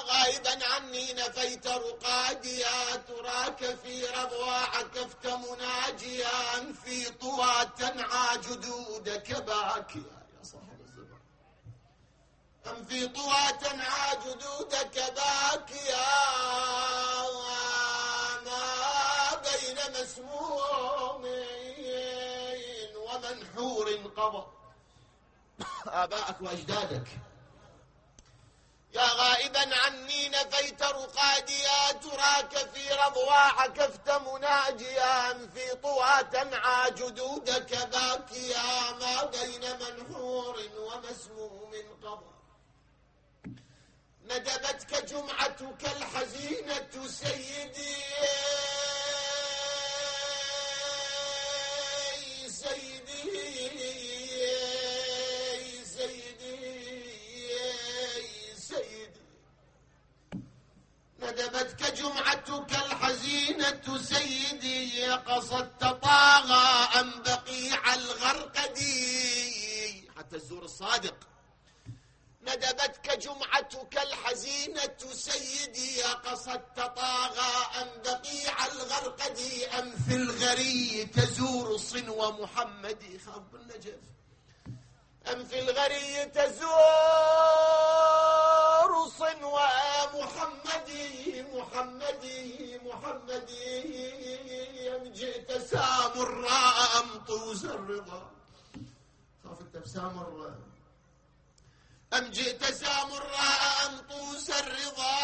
غائبا عني نفيت رقاديا، تراك في رضوى عكفت مناجيا، في طوى تنعى جدودك باكيا يا صاحب الزمان. أم في طوى تنعى جدودك باكيا، ما بين مسموم ومنحور قضى آباءك وأجدادك. يا غائبا عني نفيت رقاديا، تراك في رضوى عكفت مناجيا، في طوى تنعى جدودك باكيا، ما بين منحور ومسموم قضى. ندبتك جمعتك الحزينة سيدي ندبتك جمعتك الحزينة سيدي، قصدت طاغى أم بقيع الغرقدي حتى الزور الصادق. ندبتك جمعتك الحزينة سيدي، قصدت طاغى أم بقيع الغرقدي، أم في الغري تزور صنو محمد خاف بالنجف. أم في الغري تزور صنو محمدي، أم جئت سامراء أم طوز الرضا خاف التبسامر. أم جئت سامراء أم طوس الرضا،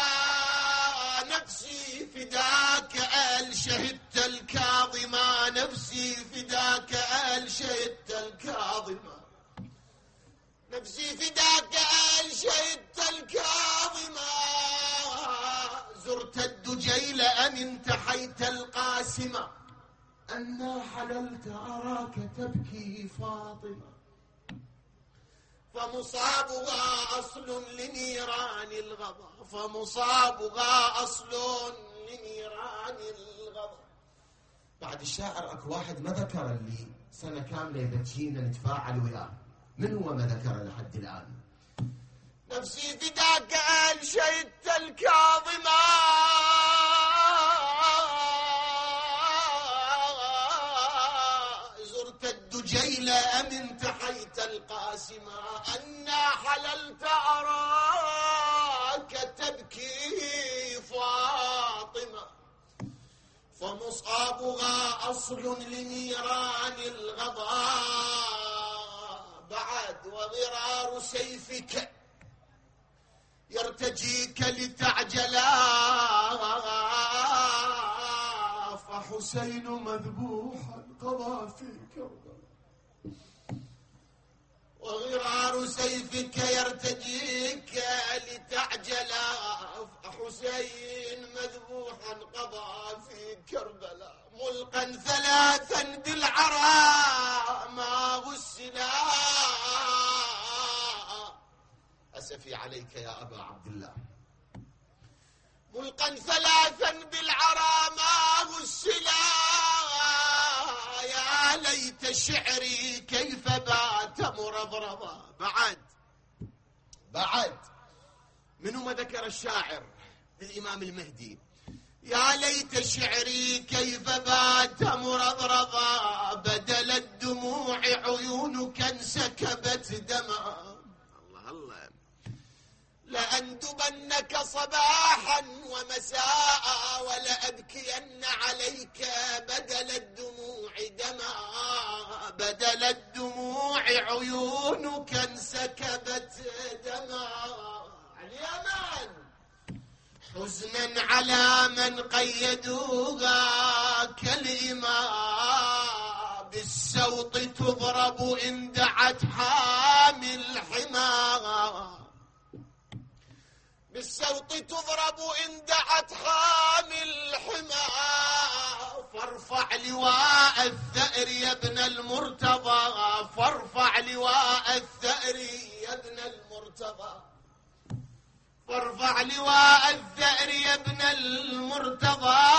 نفسي فداك آل شهدت الكاظمة، نفسي فداك آل شهدت الكاظمة، نفسي فداك آل شهدت الكاظمة. زرت الدجيل أم انتحيت القاسمة، أنا حللت أراك تبكي فاطمة، فمصابها أصل لنيران الغضا، فمصابها أصل لنيران الغضا. بعد الشاعر أكو واحد ما ذكر اللي سنة كاملة يبكينا نتفاعل وياه، من هو ما ذكر لحد الآن؟ نفسي فداك آل شهدت الكاظمة، زرت الدجيل أم انتحيت القاسمة، أنا حللت أراك تبكي فاطمة، فمصابها أصل لنيران الغضاء. بعد وغرار سيفك يرتجيك لتعجلا، فحسين مذبوحا قضى في كربلاء. وغرار سيفك يرتجيك لتعجلا، فحسين مذبوحا قضى في كربلاء. ملقا ثلاثا بالعراء ما غسلا، أسفي عليك يا أبا عبد الله. ملقا ثلاثا بالعرى ما غسلا، يا ليت شعري كيف بات مرضرضا. بعد منو ما ذكر الشاعر الإمام المهدي، يا ليت شعري كيف بات مرضرضا، بدل الدموع عيونك انسكبت دما. الله لأندبنك صباحا ومساء، ولأبكين عليك بدل الدموع دما، بدل الدموع عيونك انسكبت دما. اليمن حزنا على من قيدوها كالإماء، بالسوط تضرب إن دعت حامي الحمى، بالسوط تضرب إن دعت حامي الحمى. فارفع لواء الثأر يا ابن المرتضى، فارفع لواء الثأر يا ابن المرتضى، فارفع لواء الثأر يا ابن المرتضى.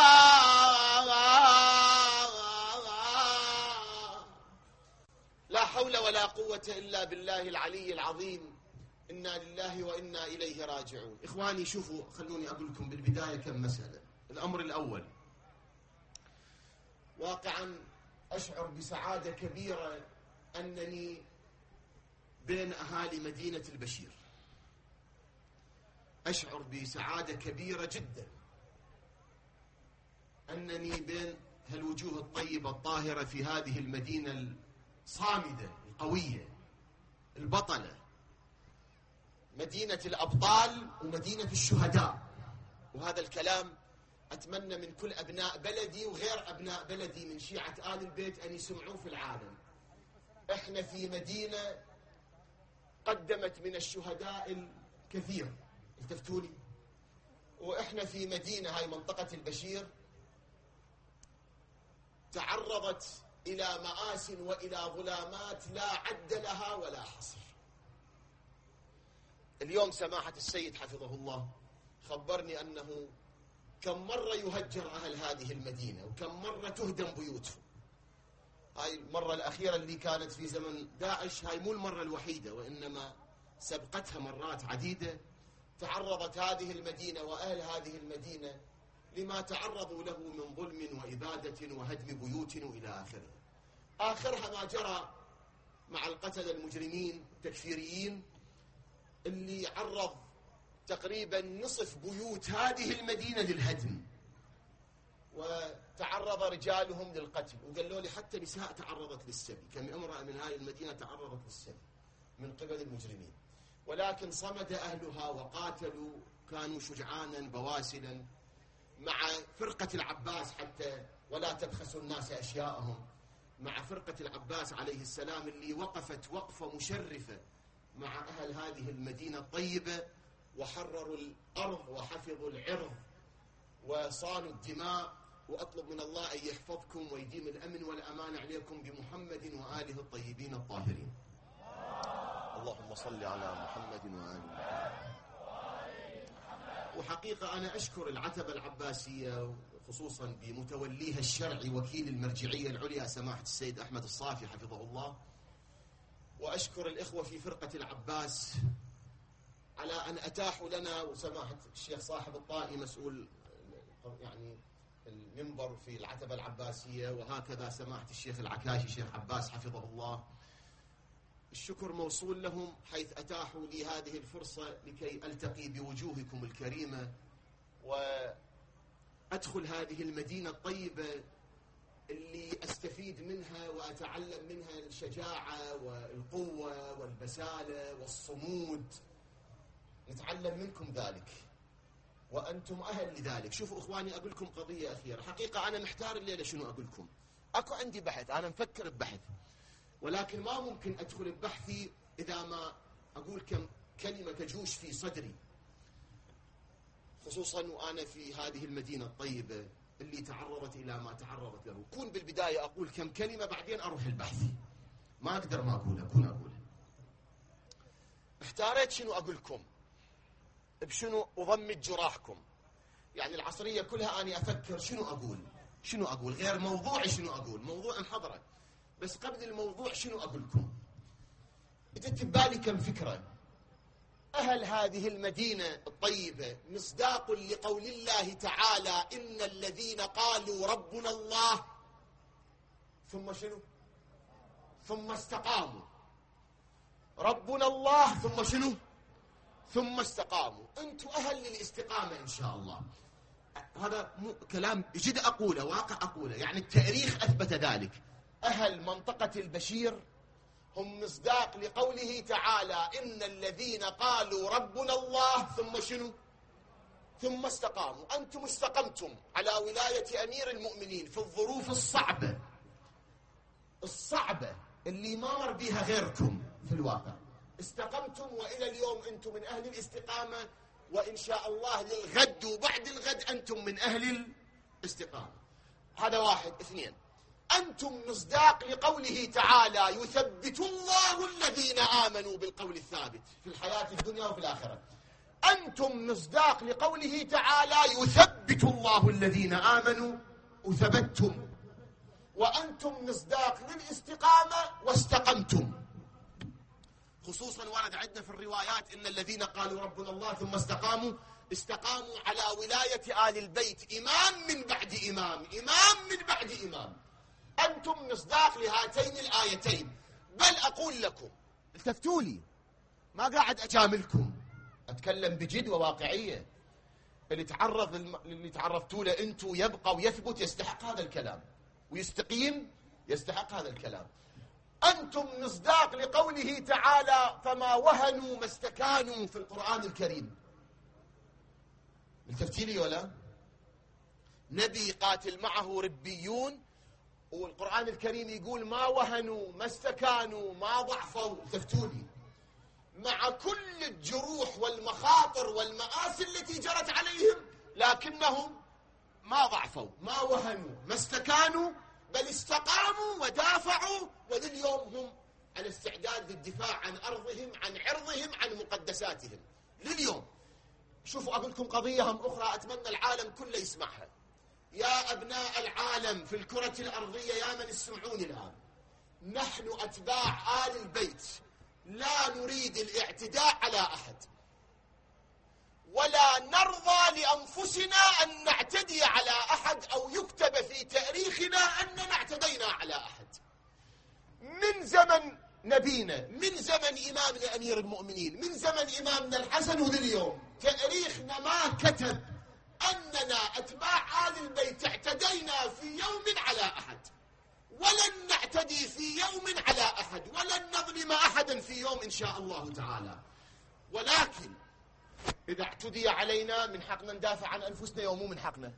لا حول ولا قوة إلا بالله العلي العظيم. إنا لله وإنا إليه راجعون. إخواني شوفوا، خلوني أقول لكم بالبداية كم مسألة. الأمر الأول، واقعا أشعر بسعادة كبيرة أنني بين أهالي مدينة البشير. أشعر بسعادة كبيرة جدا أنني بين هالوجوه الطيبة الطاهرة في هذه المدينة الصامدة القوية البطلة، مدينة الأبطال ومدينة الشهداء. وهذا الكلام أتمنى من كل أبناء بلدي وغير أبناء بلدي من شيعة آل البيت أن يسمعوه في العالم. إحنا في مدينة قدمت من الشهداء الكثير، التفتوني، وإحنا في مدينة، هاي منطقة البشير، تعرضت إلى مآس وإلى ظلامات لا عد لها ولا حصر. اليوم سماحة السيد حفظه الله خبرني أنه كم مرة يهجر أهل هذه المدينة وكم مرة تهدم بيوتهم. هاي المرة الأخيرة اللي كانت في زمن داعش، هاي مو المرة الوحيدة، وإنما سبقتها مرات عديدة. تعرضت هذه المدينة وأهل هذه المدينة لما تعرضوا له من ظلم وإبادة وهدم بيوت وإلى آخره. آخرها ما جرى مع القتلة المجرمين التكفيريين اللي عرض تقريبا نصف بيوت هذه المدينة للهدم، وتعرض رجالهم للقتل، وقالوا لي حتى نساء تعرضت للسبي، كم امرأة من هذه المدينة تعرضت للسبي من قبل المجرمين. ولكن صمد أهلها وقاتلوا، كانوا شجعانا بواسلا مع فرقة العباس، حتى ولا تبخسوا الناس أشياءهم، مع فرقة العباس عليه السلام اللي وقفت وقفة مشرفة مع أهل هذه المدينة الطيبة، وحرروا الأرض وحفظوا العرض وصانوا الدماء. وأطلب من الله أن يحفظكم ويديم الأمن والأمان عليكم بمحمد وآله الطيبين الطاهرين. اللهم صل على محمد وآله. وحقيقة أنا أشكر العتبة العباسية خصوصا بمتوليها الشرعي وكيل المرجعية العليا سماحة السيد أحمد الصافي حفظه الله، وأشكر الإخوة في فرقة العباس على أن أتاحوا لنا، وسماحة الشيخ صاحب الطائي مسؤول يعني المنبر في العتبة العباسية، وهكذا سماحة الشيخ العكاشي شيخ عباس حفظه الله. الشكر موصول لهم حيث أتاحوا لي هذه الفرصة لكي ألتقي بوجوهكم الكريمة وأدخل هذه المدينة الطيبة اللي أستفيد منها وأتعلم منها الشجاعة والقوة والبسالة والصمود. نتعلم منكم ذلك وأنتم أهل لذلك. شوفوا إخواني، أقول لكم قضية أخيرة. حقيقة أنا محتار الليلة شنو أقول لكم. أكو عندي بحث، أنا مفكر ببحث، ولكن ما ممكن أدخل ببحثي إذا ما أقول كم كلمة تجوش في صدري، خصوصا وأنا في هذه المدينة الطيبة اللي تعرضت إلى ما تعرضت له. كون بالبداية أقول كم كلمة، بعدين أروح البحث، ما أقدر ما أقولها، كون أقولها. احتاريت شنو أقول لكم، بشنو أضمد جراحكم. يعني العصرية كلها أنا أفكر شنو أقول غير موضوعي، شنو أقول موضوع انحضرت، بس قبل الموضوع شنو أقول لكم. جت ببالي كم فكرة. أهل هذه المدينة الطيبة مصداق لقول الله تعالى: إن الذين قالوا ربنا الله ثم شنو؟ ثم استقاموا. ربنا الله ثم شنو؟ ثم استقاموا. أنتم أهل للاستقامة إن شاء الله. هذا مو كلام جد أقوله، واقع أقوله، يعني التاريخ أثبت ذلك. أهل منطقة البشير هم مصداق لقوله تعالى: إن الذين قالوا ربنا الله ثم شنو؟ ثم استقاموا. أنتم استقمتم على ولاية أمير المؤمنين في الظروف الصعبة اللي ما مر بها غيركم في الواقع. استقمتم، وإلى اليوم أنتم من أهل الاستقامة، وإن شاء الله للغد وبعد الغد أنتم من أهل الاستقامة. هذا واحد. اثنين، أنتم مصداق لقوله تعالى: يثبت الله الذين آمنوا بالقول الثابت في الحياة الدنيا وفي الآخرة. أنتم مصداق لقوله تعالى: يثبت الله الذين آمنوا وثبتتم. وأنتم مصداق للاستقامة واستقمتم. خصوصا ورد عندنا في الروايات إن الذين قالوا ربنا الله ثم استقاموا على ولاية آل البيت إمام من بعد إمام، إمام من بعد إمام. أنتم مصداق لهاتين الآيتين. بل أقول لكم، التفتوا لي، ما قاعد أجاملكم، أتكلم بجد وواقعية. اللي تعرفتوا له أنتم يبقى ويثبت يستحق هذا الكلام، ويستقيم يستحق هذا الكلام. أنتم مصداق لقوله تعالى فما وهنوا ما استكانوا في القرآن الكريم. التفتي لي ولا؟ نبي قاتل معه ربيون، والقرآن الكريم يقول ما وهنوا ما استكانوا ما ضعفوا. التفتوا لي، مع كل الجروح والمخاطر والمآسي التي جرت عليهم، لكنهم ما ضعفوا ما وهنوا ما استكانوا، بل استقاموا ودافعوا، ولليوم هم على استعداد للدفاع عن أرضهم، عن عرضهم، عن مقدساتهم لليوم. شوفوا أقول لكم قضية هم أخرى أتمنى العالم كله يسمعها. يا أبناء العالم في الكرة الأرضية، يا من يسمعوني الآن، نحن أتباع آل البيت لا نريد الاعتداء على أحد، ولا نرضى لأنفسنا أن نعتدي على أحد أو يكتب في تاريخنا أننا اعتدينا على أحد. من زمن نبينا، من زمن إمامنا أمير المؤمنين، من زمن إمامنا الحسن، ولليوم تاريخنا ما كتب أننا أتباع آل البيت اعتدينا في يوم على أحد، ولن نعتدي في يوم على أحد، ولن نظلم أحدا في يوم إن شاء الله تعالى. ولكن إذا اعتدي علينا من حقنا ندافع عن أنفسنا، يوم مو من حقنا،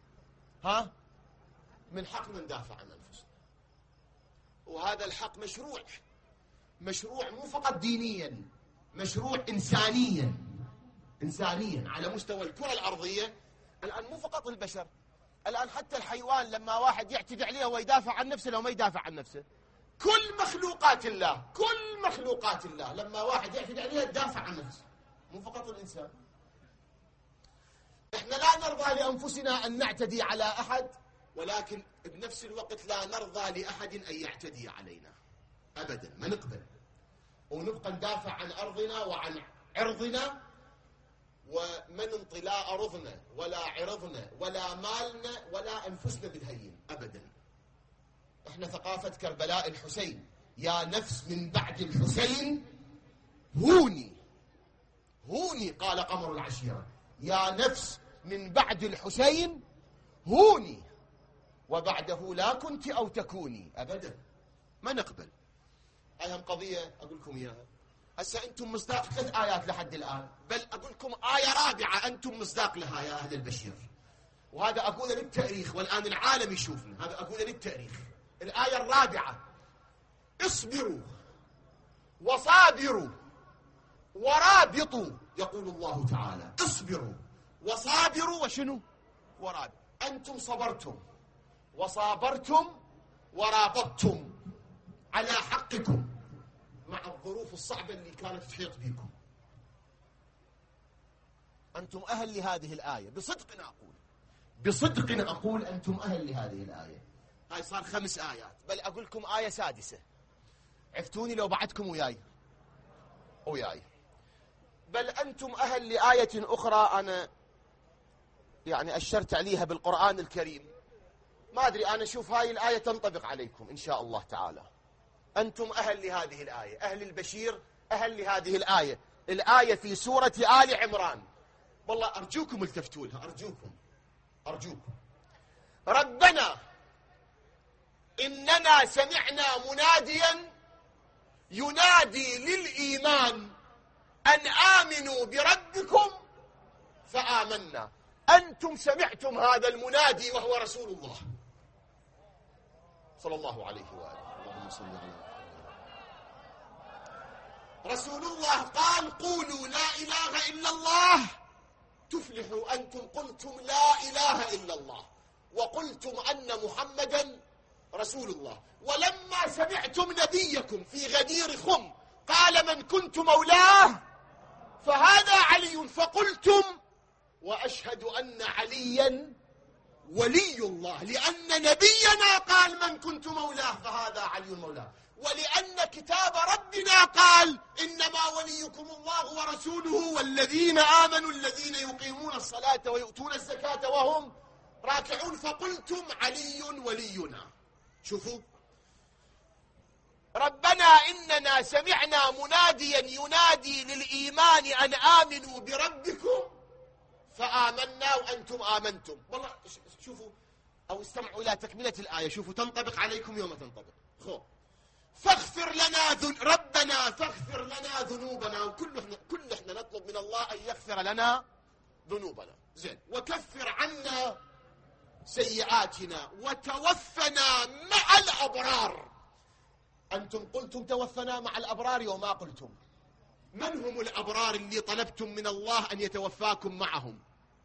من حقنا ندافع عن أنفسنا. وهذا الحق مشروع مو فقط دينيا، مشروع إنسانيا على مستوى الكرة الأرضية. الآن مو فقط البشر، الآن حتى الحيوان لما واحد يعتدي عليه هو يدافع عن نفسه لو ما يدافع عن نفسه. كل مخلوقات الله لما واحد يعتدي عليها تدافع عن نفسه، مو فقط الإنسان. احنا لا نرضى لأنفسنا أن نعتدي على أحد، ولكن بنفس الوقت لا نرضى لأحد أن يعتدي علينا أبدا، ما نقبل. ونبقى ندافع عن أرضنا وعن عرضنا، وما ننطي لا أرضنا ولا عرضنا ولا مالنا ولا أنفسنا بالهين أبدا. احنا ثقافة كربلاء الحسين، يا نفس من بعد الحسين هوني قال قمر العشيرة، يا نفس من بعد الحسين هوني، وبعده لا كنت أو تكوني أبدا، ما نقبل. أهم قضية أقول لكم إياها. هسه أنتم مصداق 3 آيات لحد الآن، بل أقول لكم آية رابعة أنتم مصداق لها يا أهل البشير، وهذا أقوله للتاريخ، والآن العالم يشوفنا، هذا أقوله للتاريخ. الآية الرابعة: اصبروا وصابروا ورابطوا. يقول الله تعالى اصبروا وصابروا وشنو؟ ورابطوا. أنتم صبرتم وصابرتم ورابطتم على حقكم مع الظروف الصعبة اللي كانت تحيط بكم. أنتم أهل لهذه الآية، بصدق أقول أنتم أهل لهذه الآية. هاي صار 5 آيات، بل أقول لكم آية سادسة. عفتوني لو بعدكم وياي. بل أنتم أهل لآية أخرى أنا يعني أشرت عليها بالقرآن الكريم، ما أدري، أنا أشوف هاي الآية تنطبق عليكم إن شاء الله تعالى. أنتم أهل لهذه الآية، أهل البشير أهل لهذه الآية. الآية في سورة آل عمران، والله أرجوكم التفتوا لها، أرجوكم. ربنا إننا سمعنا مناديا ينادي للإيمان أن آمنوا بربكم فآمنا. أنتم سمعتم هذا المنادي وهو رسول الله صلى الله عليه وآله. اللهم صل على رسول الله قال قولوا لا إله إلا الله تفلحوا. أنتم قلتم لا إله إلا الله وقلتم أن محمدا رسول الله. ولما سمعتم نبيكم في غدير خم قال من كنت مولاه فهذا علي، فقلتم وأشهد أن عليا ولي الله، لأن نبينا قال من كنت مولاه فهذا علي مولاه. ولأن كتاب ربنا قال إنما وليكم الله ورسوله والذين آمنوا الذين يقيمون الصلاة ويؤتون الزكاة وهم راكعون، فقلتم علي ولينا. شوفوا، ربنا إننا سمعنا مناديا ينادي للإيمان أن آمنوا بربكم فآمنا وأنتم آمنتم. والله شوفوا، أو استمعوا إلى تكملة الآية، شوفوا تنطبق عليكم يوم تنطبق. فاغفر لنا ربنا فاغفر لنا ذنوبنا، وكل احنا نطلب من الله أن يغفر لنا ذنوبنا، زين، وكفر عنا سيئاتنا وتوفنا مع الأبرار. أنتم قلتم توفنا مع الأبرار وما قلتم من هم الأبرار اللي طلبتم من الله أن يتوفاكم معهم؟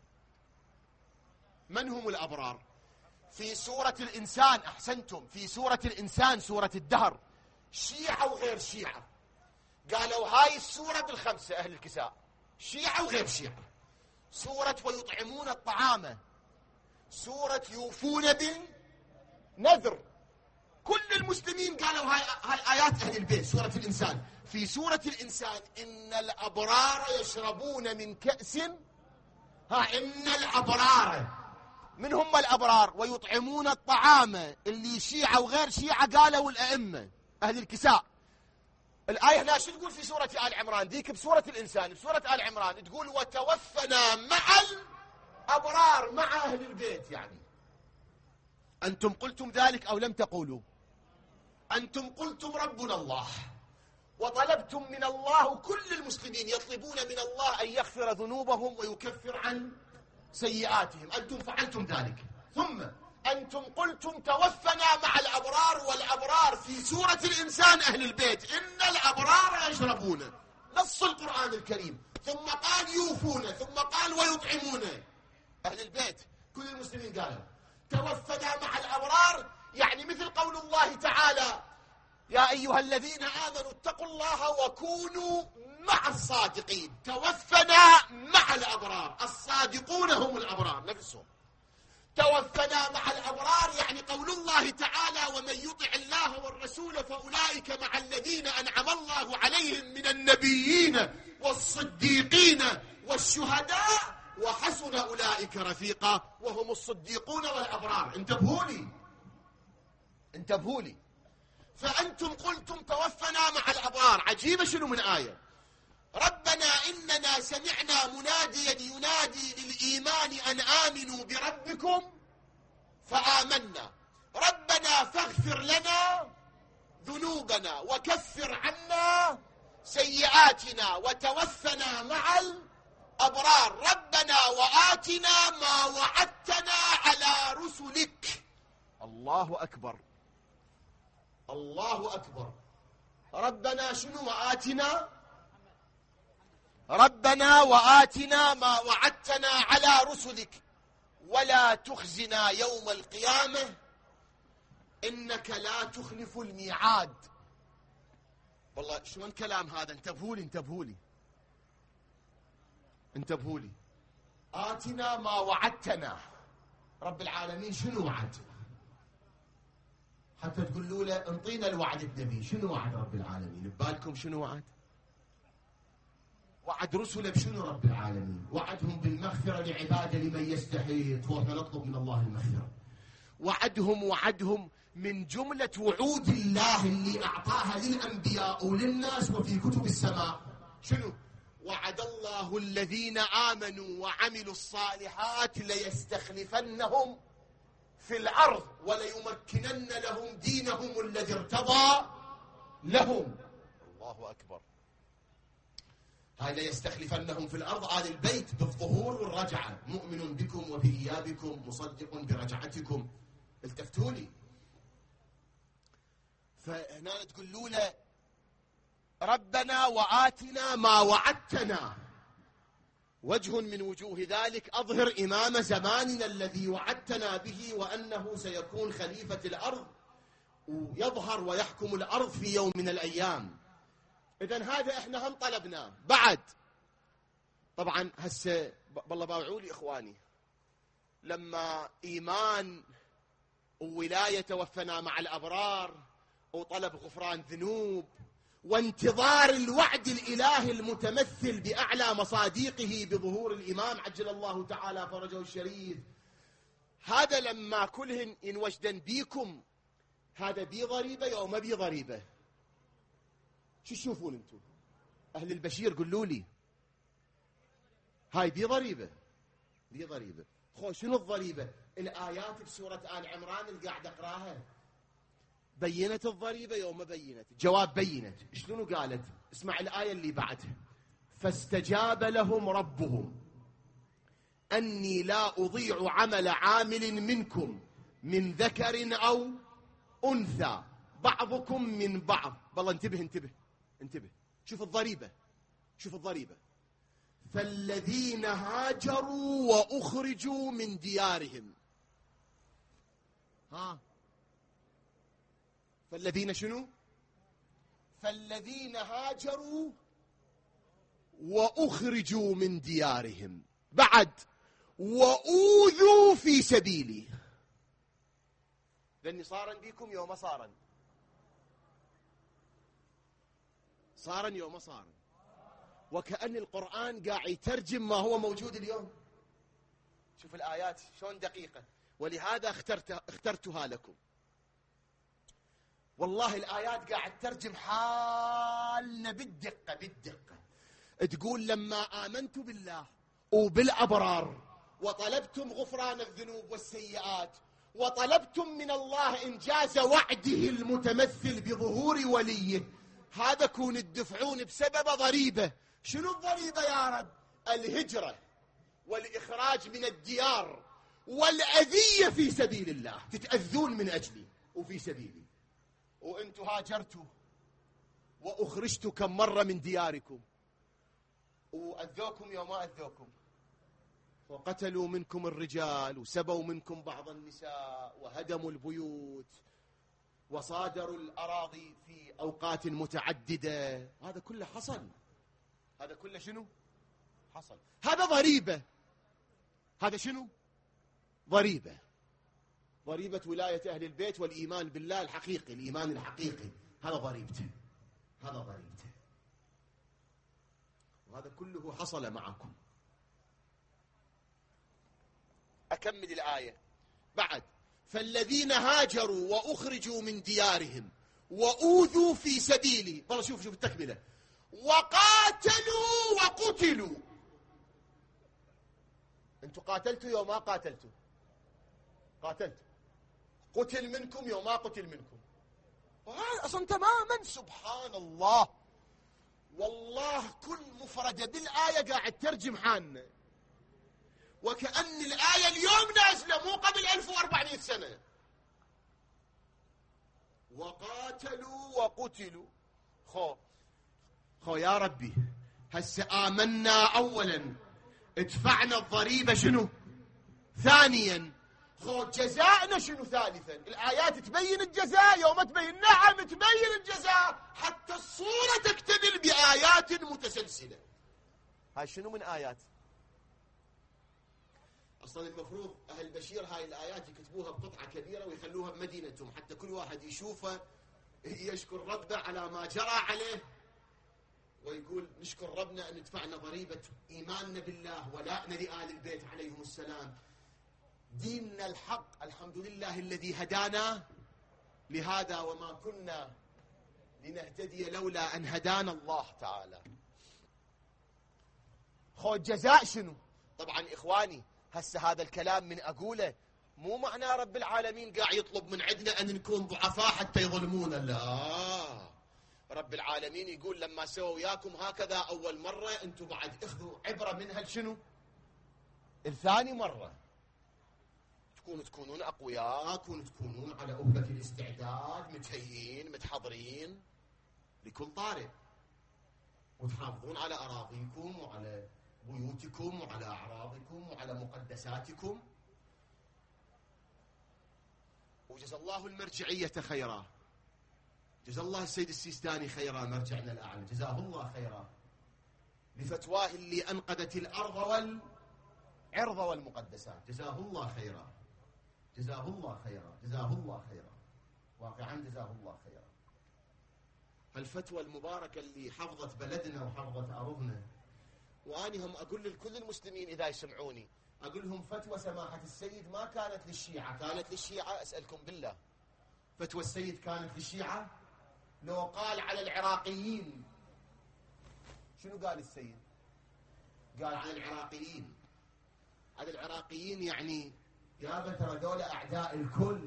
من هم الأبرار؟ في سورة الإنسان، أحسنتم، في سورة الإنسان، سورة الدهر، شيعة وغير شيعة قالوا هاي السورة بالخمسة أهل الكساء، شيعة وغير شيعة. سورة ويطعمون الطعام، سورة يوفون بالنذر، كل المسلمين قالوا هاي آيات أهل البيت. سورة الإنسان، في سورة الإنسان إن الأبرار يشربون من كأس، إن الأبرار، من هم الأبرار؟ ويطعمون الطعام، اللي شيعة وغير شيعة قالوا الأئمة أهل الكساء. الآية هنا شو تقول في سورة آل عمران؟ ذيك بسورة الإنسان. بسورة آل عمران تقول وتوفنا مع الأبرار، مع أهل البيت. يعني أنتم قلتم ذلك أو لم تقولوا؟ أنتم قلتم ربنا الله، وطلبتم من الله، كل المسلمين يطلبون من الله أن يغفر ذنوبهم ويكفر عن سيئاتهم، أنتم فعلتم ذلك. ثم أنتم قلتم توفنا مع الأبرار، والأبرار في سورة الإنسان أهل البيت، إن الأبرار يشربون، نص القرآن الكريم، ثم قال يوفون، ثم قال ويطعمون، أهل البيت. كل المسلمين قالوا توفنا مع الأبرار، يعني مثل قول الله تعالى يا أيها الذين آمنوا اتقوا الله وكونوا مع الصادقين. توفنا مع الأبرار، الصادقون هم الأبرار نفسهم. توفنا مع الأبرار يعني قول الله تعالى ومن يطع الله والرسول فأولئك مع الذين أنعم الله عليهم من النبيين والصديقين والشهداء وحسن أولئك رفيقا، وهم الصديقون والأبرار. انتبهوا لي. فأنتم قلتم توفنا مع الأبرار، عجيبة شنو من آية ربنا إننا سمعنا مناديا ينادي للإيمان أن آمنوا بربكم فآمنا، ربنا فاغفر لنا ذنوبنا وكفر عنا سيئاتنا وتوفنا مع الأبرار، ربنا وآتنا ما وعدتنا على رسلك. الله أكبر، الله أكبر. ربنا شنو وآتنا؟ ربنا وآتنا ما وعدتنا على رسلك ولا تخزنا يوم القيامة إنك لا تخلف الميعاد. والله شو الكلام هذا؟ انتبهوا لي. آتنا ما وعدتنا، رب العالمين شنو وعد؟ حتى تقولوا له انطينا الوعد النبي، شنو وعد رب العالمين؟ ببالكم شنو وعد؟ وعد رسله بشنو رب العالمين؟ وعدهم بالمغفرة لعباده لمن يستحق، واحنا نطلب من الله المغفرة. وعدهم من جملة وعود الله اللي أعطاها للأنبياء وللناس وفي كتب السماء. شنو؟ وعد الله الذين آمنوا وعملوا الصالحات ليستخلفنهم في الأرض وليمكنن لهم دينهم الذي ارتضى لهم. الله أكبر. هاي ليستخلفنهم في الأرض آل البيت بالظهور والرجعة، مؤمن بكم وبإيابكم مصدق برجعتكم. التفتوا لي. فهنا تقولوا له ربنا وآتنا ما وعدتنا، وجه من وجوه ذلك أظهر إمام زماننا الذي وعدتنا به وأنه سيكون خليفة الأرض ويظهر ويحكم الأرض في يوم من الأيام. إذن هذا إحنا هم طلبناه. بعد طبعا هسه بالله باوعوا لي إخواني، لما إيمان وولاية توفنا مع الأبرار وطلب غفران ذنوب وانتظار الوعد الإلهي المتمثل بأعلى مصاديقه بظهور الإمام عجل الله تعالى فرجه الشريف. هذا لما كلهن ينوجدن بيكم، هذا بي ضريبة يوم بي ضريبة. شو تشوفون انتم أهل البشير؟ قولوا لي هاي بي ضريبة، بي ضريبة. شنو الضريبة؟ الآيات بسورة آل عمران اللي قاعد أقراها بينت الضريبة يوم بينت. جواب بينت شلون قالت؟ اسمع الآية اللي بعدها: فاستجاب لهم ربهم أني لا أضيع عمل عامل منكم من ذكر أو أنثى بعضكم من بعض. والله انتبه شوف الضريبة، شوف الضريبة. فالذين هاجروا وأخرجوا من ديارهم، فالذين شنو؟ فالذين هاجروا وأخرجوا من ديارهم، بعد وأوذوا في سبيلي. لأني صارا بكم يوم صارا يوم صارا. وكأن القرآن قاعد يترجم ما هو موجود اليوم. شوف الآيات شلون دقيقة، ولهذا اخترتها لكم. والله الآيات قاعد ترجم حالنا بالدقة. تقول لما آمنتوا بالله وبالأبرار وطلبتم غفران الذنوب والسيئات وطلبتم من الله إنجاز وعده المتمثل بظهور وليه، هذا كون تدفعون بسبب ضريبة. شنو الضريبة يا رب؟ الهجرة والإخراج من الديار والأذية في سبيل الله. تتأذون من أجلي وفي سبيلي. وأنتوا هاجرتوا وأخرجتوا كم مرة من دياركم، وأذوكم يوم ما أذوكم، وقتلوا منكم الرجال وسبوا منكم بعض النساء وهدموا البيوت وصادروا الأراضي في أوقات متعددة. هذا كله حصل. هذا كله شنو؟ حصل. هذا ضريبة. هذا شنو؟ ضريبة. ضريبة ولاية أهل البيت والإيمان بالله الحقيقي، الإيمان الحقيقي. هذا ضريبته، هذا ضريبته. وهذا كله حصل معكم. أكمل الآية بعد: فالذين هاجروا وأخرجوا من ديارهم وأوذوا في سبيلي. والله شوف التكملة: وقاتلوا وقتلوا. أنتوا قاتلتوا يوم ما قاتلتوا، قاتلتوا. قتل منكم يوم ما قتل منكم. وهذا أصلا تماما سبحان الله. والله كل مفردة بالآية قاعد ترجم حالنا، وكأن الآية اليوم نازلة مو قبل 1400 سنة. وقاتلوا وقتلوا. خو يا ربي، هسه آمنا أولا، ادفعنا الضريبة شنو؟ ثانيا، خو جزاءنا شنو ثالثا؟ الآيات تبين الجزاء يوم تبين. نعم تبين الجزاء، حتى الصورة تكتمل بآيات متسلسلة. هاي شنو من آيات؟ أصلا المفروض أهل بشير هاي الآيات يكتبوها بقطعة كبيرة ويخلوها بمدينتهم، حتى كل واحد يشوفه يشكر ربه على ما جرى عليه، ويقول نشكر ربنا أن دفعنا ضريبة إيماننا بالله ولائنا لآل البيت عليهم السلام. ديننا الحق، الحمد لله الذي هدانا لهذا وما كنا لنهتدي لولا أن هدانا الله تعالى. خو الجزاء شنو؟ طبعا إخواني، هسه هذا الكلام من أقوله مو معناه رب العالمين قاعد يطلب من عندنا أن نكون ضعفاء حتى يظلمونا، لا. رب العالمين يقول لما سووا وياكم هكذا أول مرة، أنتم بعد اخذوا عبرة منها شنو؟ الثاني مرة تكونون أقوياء، تكونون على أهبة الاستعداد، متهيئين متحضرين لكل طارئ، وتحافظون على أراضيكم وعلى بيوتكم وعلى أعراضكم وعلى مقدساتكم. وجزا الله المرجعية خيرا، جزا الله السيد السيستاني خيرا، مرجعنا الأعلى جزاه الله خيرا، بفتواه اللي أنقذت الأرض والعرض والمقدسات. جزاه الله خيرا، جزاه الله خيرا، جزاه الله خيرا، واقعا جزاه الله خيرا. هالفتوى المباركة اللي حفظت بلدنا وحفظت أرضنا. وأنا هم أقول لكل المسلمين إذا يسمعوني، أقول لهم فتوى سماحة السيد ما كانت للشيعة، كانت للشيعة. أسألكم بالله، فتوى السيد كانت للشيعة؟ لو قال على العراقيين شنو قال السيد؟ قال على العراقيين، على العراقيين يعني يا ترى دول أعداء الكل،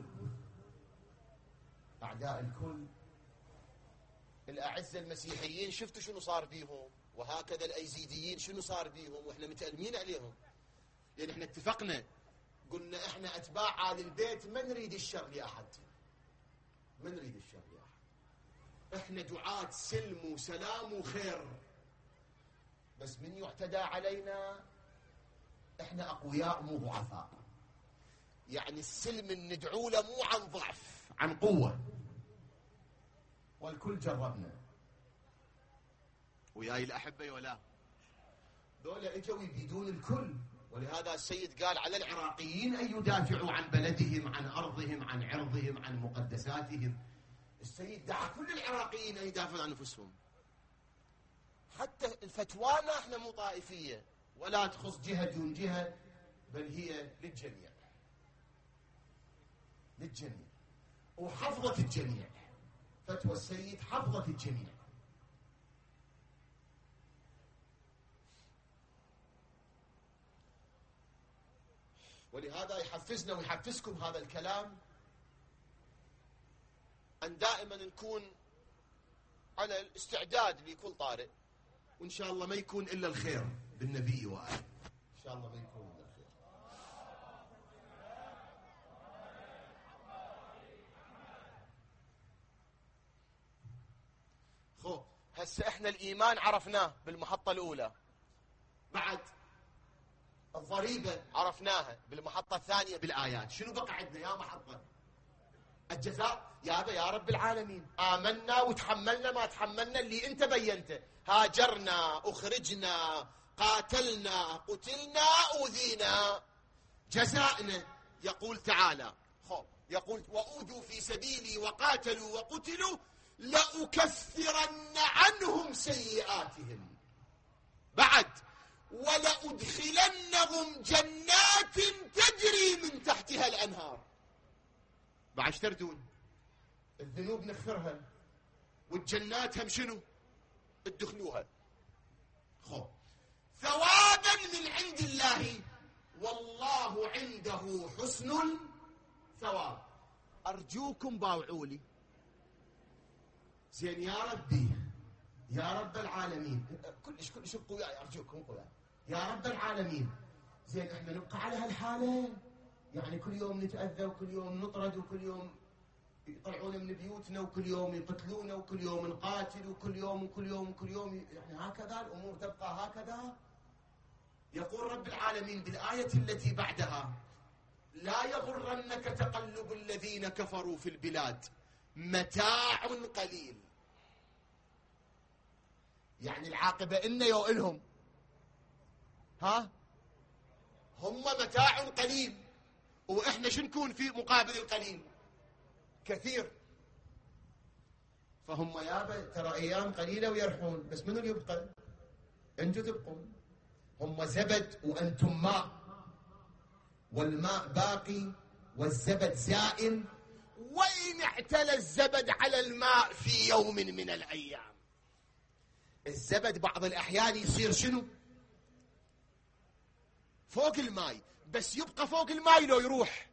أعداء الكل. الأعزة المسيحيين شفتوا شنو صار بيهم، وهكذا الأيزيديين شنو صار بيهم، وإحنا متألمين عليهم. يعني إحنا اتفقنا قلنا إحنا أتباع آل البيت ما نريد الشر لأحد، ما نريد الشر لأحد. إحنا دعاة سلم وسلام وخير، بس من يعتدى علينا إحنا أقوياء مو ضعفاء. يعني السلم ندعو له مو عن ضعف، عن قوة، والكل جربنا. وياي الأحبة ولا دول اجوا يبيدون الكل. ولهذا السيد قال على العراقيين أن يدافعوا عن بلدهم، عن أرضهم، عن عرضهم، عن مقدساتهم. السيد دعا كل العراقيين أن يدافعوا عن أنفسهم. حتى الفتوانا احنا مو طائفية ولا تخص جهة دون جهة، بل هي للجميع، للجميع، وحفظت الجميع. فتوى السيد حفظت الجميع. ولهذا يحفزنا ويحفزكم هذا الكلام أن دائما نكون على الاستعداد لكل طارئ، وإن شاء الله ما يكون إلا الخير بالنبي وآله، إن شاء الله ما يكون إلا الخير. خو هسه احنا الإيمان عرفناه بالمحطة الأولى، بعد الضريبة عرفناها بالمحطة الثانية بالآيات. شنو بقى عندنا يا محطة؟ الجزاء. يا رب العالمين، آمنا وتحملنا ما تحملنا اللي انت بينته، هاجرنا، أخرجنا، قاتلنا، قتلنا، أوذينا، جزائنا. يقول تعالى، يقول وأوذوا في سبيلي وقاتلوا وقتلوا لأكفرن عنهم سيئاتهم، بعد ولأدخلنهم جنات تجري من تحتها الأنهار. بعد تردون الذنوب نغفرها، والجنات هم شنو ادخلوها. ثوابا من عند الله، والله عنده حسن الثواب. أرجوكم باوعوا لي زين يا ربي، يا رب العالمين، كلش قوياء، أرجوكم قوياء يا رب العالمين. زين احنا نبقى على هالحالة؟ يعني كل يوم نتأذى، وكل يوم نطرد، وكل يوم يطلعونا من بيوتنا، وكل يوم يقتلونا، وكل يوم نقاتل، وكل يوم وكل يوم وكل يوم، يعني هكذا الأمور تبقى هكذا؟ يقول رب العالمين بالآية التي بعدها: لا يغرنك تقلب الذين كفروا في البلاد، متاع قليل. يعني العاقبة إن يوئلهم هم متاع قليل، وإحنا شنكون في مقابل القليل؟ كثير. فهم يابا ترى أيام قليلة ويرحون، بس منو اللي يبقى؟ أنتم تبقون. هم زبد وأنتم ماء، والماء باقي والزبد زائل، وإن اعتلى الزبد على الماء في يوم من الأيام. الزبد بعض الأحيان يصير شنو؟ فوق الماء، بس يبقى فوق الماء لو يروح.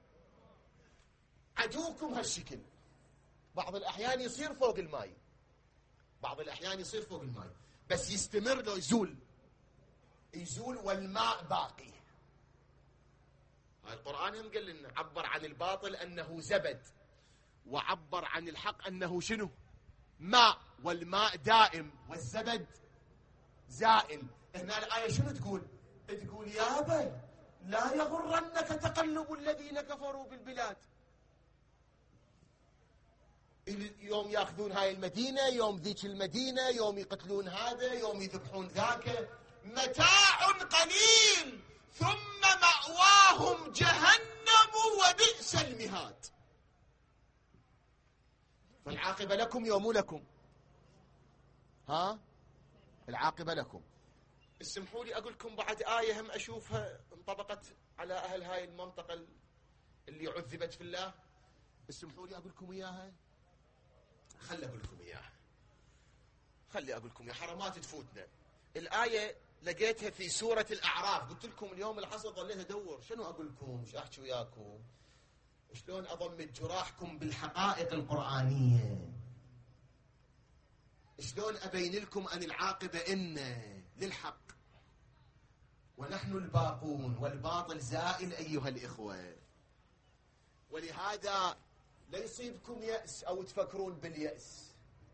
عدوكم هالشكل، بعض الأحيان يصير فوق الماء، بعض الأحيان يصير فوق الماء، بس يستمر لو يزول والماء باقي. القرآن هم قال لنا، عبر عن الباطل أنه زبد، وعبر عن الحق أنه شنو؟ ماء، والماء دائم والزبد زائل. هنا الآية شنو تقول؟ تقول يابا لا يغرنك تقلب الذين كفروا بالبلاد. يوم ياخذون هاي المدينة، يوم ذيك المدينة، يوم يقتلون هذا، يوم يذبحون ذاك. متاع قليل ثم مأواهم جهنم وبئس المهاد. فالعاقبة لكم يوم لكم. ها العاقبة لكم. اسمحوا لي أقول لكم بعد آية هم أشوفها انطبقت على أهل هاي المنطقة اللي عذبت في الله. اسمحوا لي أقول لكم إياها. خلي أقول لكم إياها حرامات تفوتنا. الآية لقيتها في سورة الأعراف. قلت لكم اليوم العصر ظليت أدور شنو أقول لكم، شو أحكي وياكم، شلون أضمد جراحكم بالحقائق القرآنية، شلون أبين لكم أن العاقبة إن للحق ونحن الباقون والباطل زائل أيها الإخوة. ولهذا لا يصيبكم يأس أو تفكرون باليأس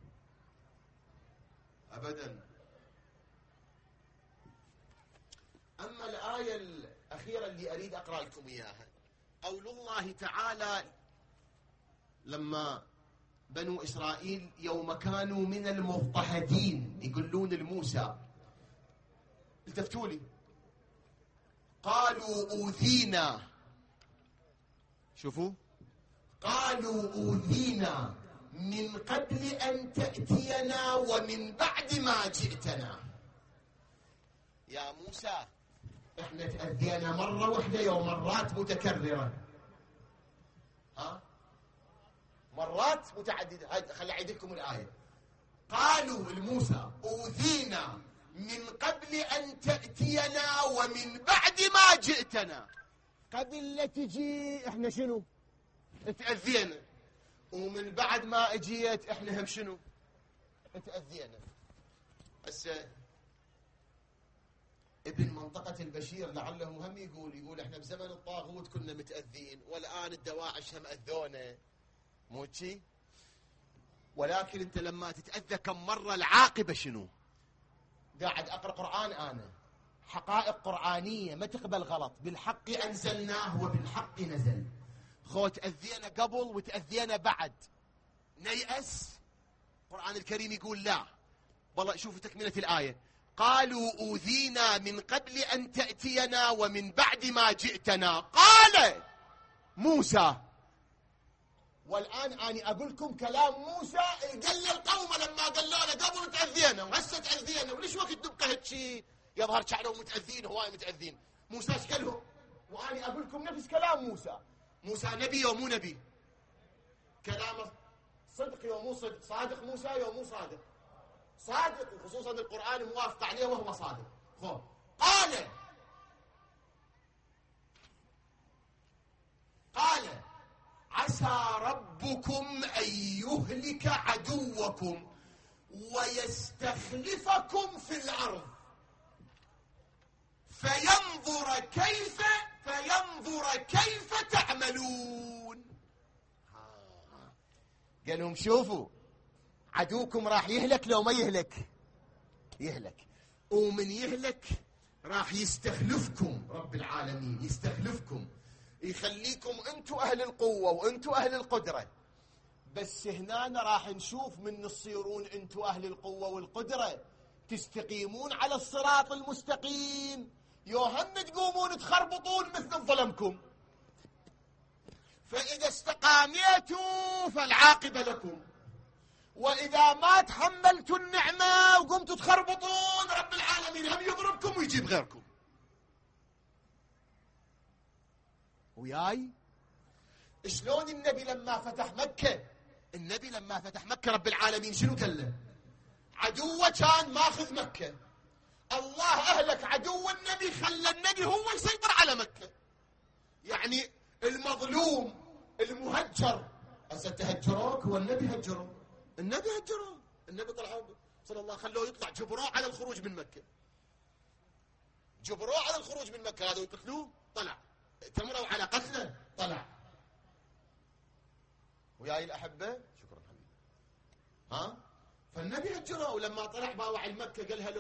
أبدا. أما الآية الأخيرة اللي أريد أقرأ لكم إياها، قول الله تعالى لما بنو إسرائيل يوم كانوا من المضطهدين يقولون لموسى، التفتوا لي، قالوا أوذينا، شوفوا، قالوا أوذينا من قبل أن تأتينا ومن بعد ما جئتنا. يا موسى احنا تأذينا مرة واحدة يوم مرات متكررة، مرات متعددة. خلي أعيد لكم الآية. قالوا لموسى أوذينا من قبل أن تأتينا ومن بعد ما جئتنا. قبل لا تجي احنا شنو؟ تأذينا، ومن بعد ما اجيت احنا هم شنو؟ تأذينا. هسه ابن منطقة البشير لعله هم يقول احنا بزمن الطاغوت كنا متأذين والآن الدواعش هم أذونا، مو شي؟ ولكن انت لما تتأذى كم مرة العاقبة شنو؟ قاعد أقرأ قرآن أنا، حقائق قرآنية ما تقبل غلط، بالحق أنزلناه وبالحق نزل. خو تأذينا قبل وتأذينا بعد نيأس؟ القرآن الكريم يقول لا. والله شوفوا تكملة الآية، قالوا أوذينا من قبل أن تأتينا ومن بعد ما جئتنا. قال موسى، والآن أنا أقول لكم كلام موسى قال للقوم لما قال لنا قبل تأذينا وهسه تأذينا، وليش وقت تبقى هالشيء؟ يظهر كانوا متأذين، هواي متأذين. موسى ايش قال لهم؟ وأنا أقول لكم نفس كلام موسى. موسى نبي ومو نبي؟ كلامه صدق يومو صدق، صادق موسى يومو صادق؟ صادق، وخصوصا القرآن موافق عليه وهو صادق. قال عسى ربكم أن يهلك عدوكم ويستخلفكم في الأرض فينظر كيف تعملون. قال لهم شوفوا عدوكم راح يهلك، لو ما يهلك، ومن يهلك راح يستخلفكم رب العالمين، يستخلفكم، يخليكم انتوا اهل القوة وانتوا اهل القدرة. بس هنا راح نشوف من تصيرون انتوا اهل القوة والقدرة تستقيمون على الصراط المستقيم، يوهم تقومون تخربطون مثل ظلمكم. فإذا استقاميتوا فالعاقبة لكم، وإذا ما تحملتوا النعمة وقمتوا تخربطون رب العالمين هم يضربكم ويجيب غيركم. وياي شلون النبي لما فتح مكة رب العالمين شنو قال له؟ عدوه كان ماخذ مكة، الله أهلك عدو النبي، خلى النبي هو يسيطر على مكة. يعني المظلوم المهجر، هسه تهجروك والنبي هجروه، النبي طلعوا صلى الله خلوه يطلع، جبروه على الخروج من مكة، هذا يقتلوه طلع، تمروا على قتله طلع. وياي الأحبة شكرا حبيبي. فالنبي هجروه، ولما طلع باوع المكة قالها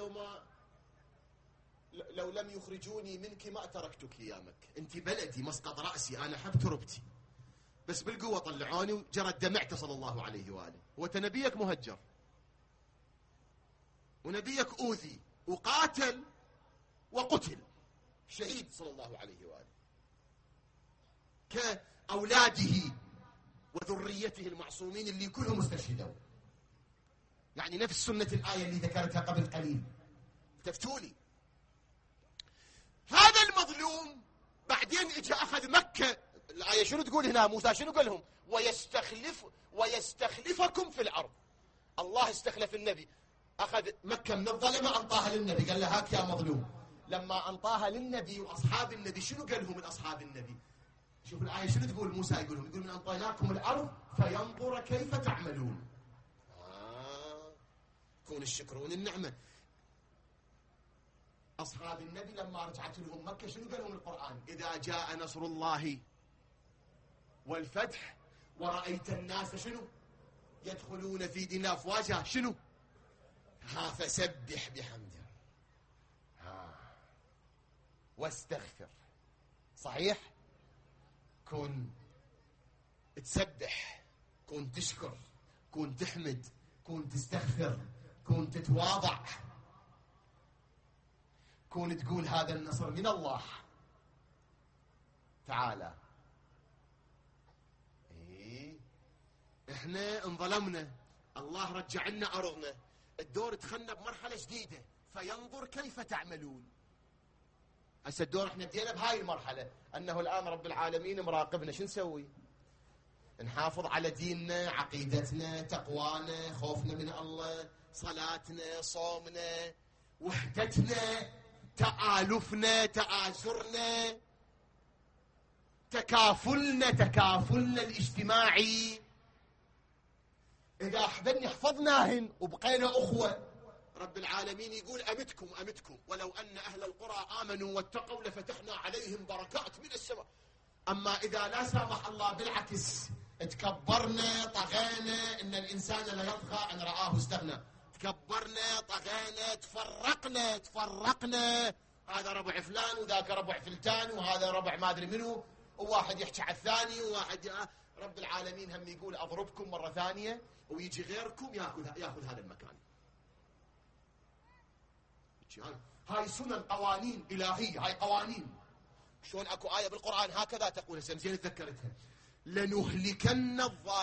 لو لم يخرجوني منك ما تركتك يا مكة، انت بلدي مسقط رأسي، انا حب تربتي، بس بالقوة طلعوني وجرت دمعته صلى الله عليه وآله. وتنبيك مهجر ونبيك أوذي وقاتل وقتل شهيد صلى الله عليه وآله، كأولاده وذريته المعصومين اللي كلهم استشهدوا. يعني نفس سنة الآية اللي ذكرتها قبل قليل. تفتوني هذا المظلوم بعدين اجى أخذ مكة. الآية شنو تقول هنا؟ موسى شنو قال لهم؟ ويستخلفكم في الأرض. الله استخلف النبي، أخذ مكة من الظلمة أنطاها للنبي، قال له هاك يا مظلوم. لما أنطاها للنبي وأصحاب النبي شنو قال لهم الأصحاب النبي؟ شوف الآية شنو تقول. موسى يقول لهم، يقول من أنطيناكم الأرض فينظر كيف تعملون. كون الشكرون النعمة. أصحاب النبي لما رجعت لهم مكة شنو قال لهم القرآن؟ إذا جاء نصر الله والفتح ورأيت الناس شنو يدخلون في دين الله أفواجا، شنو فسبح بحمده واستغفر. صحيح؟ كون تسبح، كون تشكر، كون تحمد، كون تستغفر، كون تتواضع، كون تقول هذا النصر من الله تعالى. احنا انظلمنا، الله رجع لنا أرضنا، الدور دخلنا بمرحلة جديدة، فينظر كيف تعملون. هسه الدور احنا بدينا بهاي المرحلة، أنه الآن رب العالمين مراقبنا. شو نسوي؟ نحافظ على ديننا، عقيدتنا، تقوانا، خوفنا من الله، صلاتنا، صومنا، وحدتنا، تآلفنا، تآزرنا، تكافلنا الاجتماعي. إذا حفظناهن وبقينا أخوة، رب العالمين يقول أمتكم ولو أن أهل القرى آمنوا واتقوا لفتحنا عليهم بركات من السماء. أما إذا لا سامح الله بالعكس تكبرنا، طغينا، إن الإنسان لا يطغى أن رآه استغنى. تكبرنا، طغينا، تفرقنا، هذا ربع فلان وذاك ربع فلتان وهذا ربع ما أدري منه، وواحد يحكي على الثاني وواحد. رب العالمين هم يقول أضربكم مرة ثانية ويجي غيركم ياخذ هذا المكان. هاي سنن، قوانين إلهية، هاي قوانين. شلون اكو آية بالقرآن هكذا تقول، زين تذكرتها، لنهلكن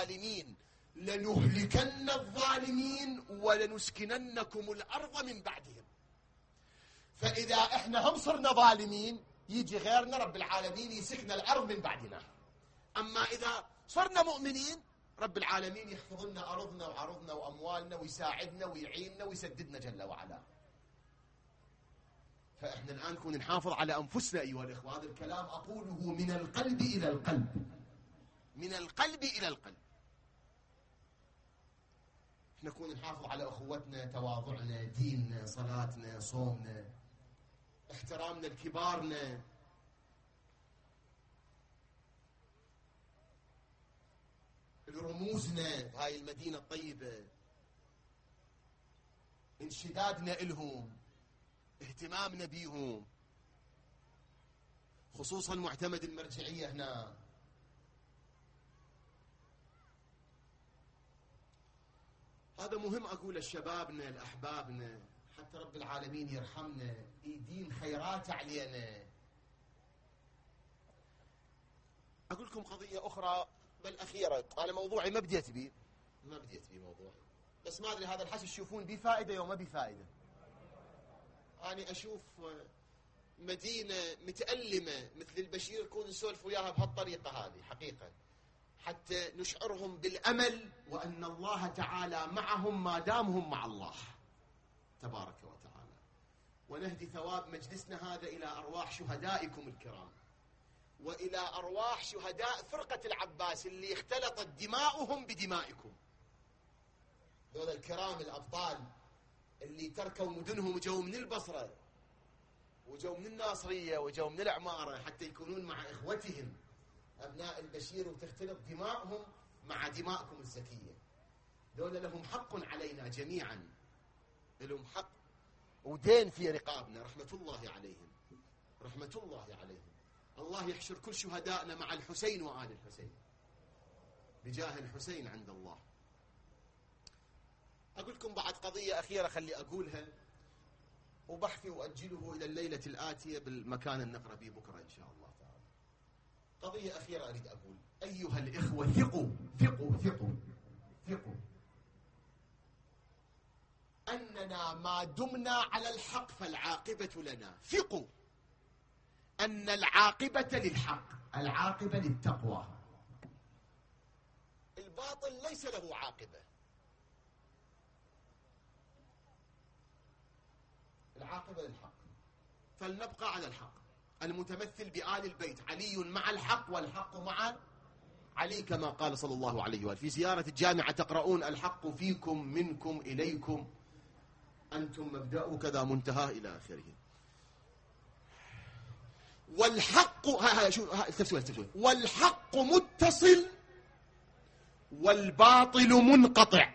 الظالمين ولنسكننكم الأرض من بعدهم. فإذا احنا هم صرنا ظالمين يجي غيرنا رب العالمين يسكن الأرض من بعدنا. أما إذا صرنا مؤمنين رب العالمين يحفظ لنا أرضنا وعرضنا وأموالنا ويساعدنا ويعيننا ويسددنا جل وعلا. فإحنا الآن نكون نحافظ على أنفسنا أيها الإخوة. هذا الكلام أقوله من القلب إلى القلب، من القلب إلى القلب. إحنا نكون نحافظ على أخوتنا، تواضعنا، ديننا، صلاتنا، صومنا، احترامنا لكبارنا، رموزنا بهاي المدينة الطيبة، انشدادنا إلهم، اهتمامنا بيهم، خصوصا معتمد المرجعية هنا. هذا مهم أقول لشبابنا لأحبابنا حتى رب العالمين يرحمنا، يدين خيرات علينا. أقول لكم قضية أخرى بل أخيرة. أنا موضوعي ما بديت بيه موضوعي، بس ما أدري هذا الحكي تشوفون بيه فائدة أو ما بيه فائدة. أنا أشوف مدينة متألمة مثل البشير نكون نسولف وياها بهالطريقة هذه حقيقة، حتى نشعرهم بالأمل وأن الله تعالى معهم ما دامهم مع الله تبارك وتعالى. ونهدي ثواب مجلسنا هذا إلى أرواح شهدائكم الكرام، وإلى أرواح شهداء فرقة العباس اللي اختلطت دماؤهم بدمائكم، دول الكرام الأبطال اللي تركوا مدنهم وجوا من البصرة وجوا من الناصرية وجوا من العمارة حتى يكونون مع إخوتهم أبناء البشير وتختلط دماؤهم مع دماءكم الزكية. دول لهم حق علينا جميعا، لهم حق ودين في رقابنا. رحمة الله عليهم، رحمة الله عليهم. الله يحشر كل شهدائنا مع الحسين وآل الحسين بجاه الحسين عند الله. أقول لكم بعد قضية أخيرة خلي أقولها، وبحثي وأجله إلى الليلة الآتية بالمكان اللي نقرأ به بكرة إن شاء الله تعالى. قضية أخيرة أريد أقول، أيها الإخوة ثقوا ثقوا ثقوا ثقوا. أننا ما دمنا على الحق فالعاقبة لنا. ثقوا أن العاقبة للحق، العاقبة للتقوى. الباطل ليس له عاقبة، العاقبة للحق. فلنبقى على الحق المتمثل بآل البيت، علي مع الحق والحق مع علي، كما قال صلى الله عليه وآله. في زيارة الجامعة تقرؤون: الحق فيكم منكم إليكم أنتم مبدأ كذا منتهى إلى آخره. والحق والحق متصل والباطل منقطع.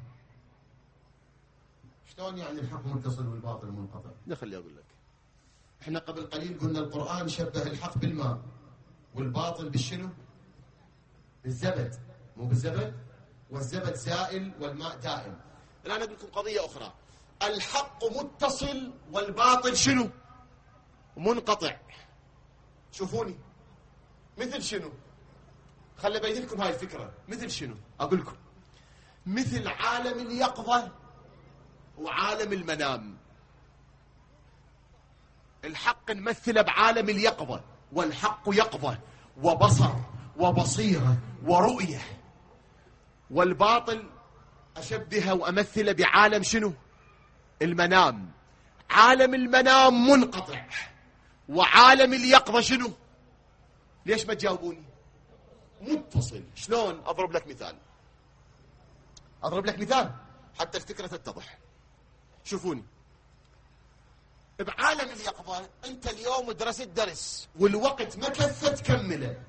شلون يعني الحق متصل والباطل منقطع؟ خليني أقول لك. احنا قبل قليل قلنا القرآن شبه الحق بالماء والباطل بالشنو؟ بالزبد. مو بالزبد؟ والزبد زائل والماء دائم. الآن أقول لكم قضية أخرى. الحق متصل والباطل شنو؟ منقطع. شوفوني مثل شنو؟ خلي بين لكم هاي الفكرة. مثل شنو؟ أقول لكم مثل عالم اليقظة وعالم المنام. الحق نمثله بعالم اليقظة، والحق يقظة وبصر وبصيرة ورؤية. والباطل أشبهه وأمثله بعالم شنو؟ المنام. عالم المنام منقطع وعالم اليقظة شنو؟ ليش ما تجاوبوني؟ متصل. شلون؟ أضرب لك مثال حتى الفكرة تتضح. شوفوني، بعالم اليقظة أنت اليوم درست درس والوقت ما كفت تكمله.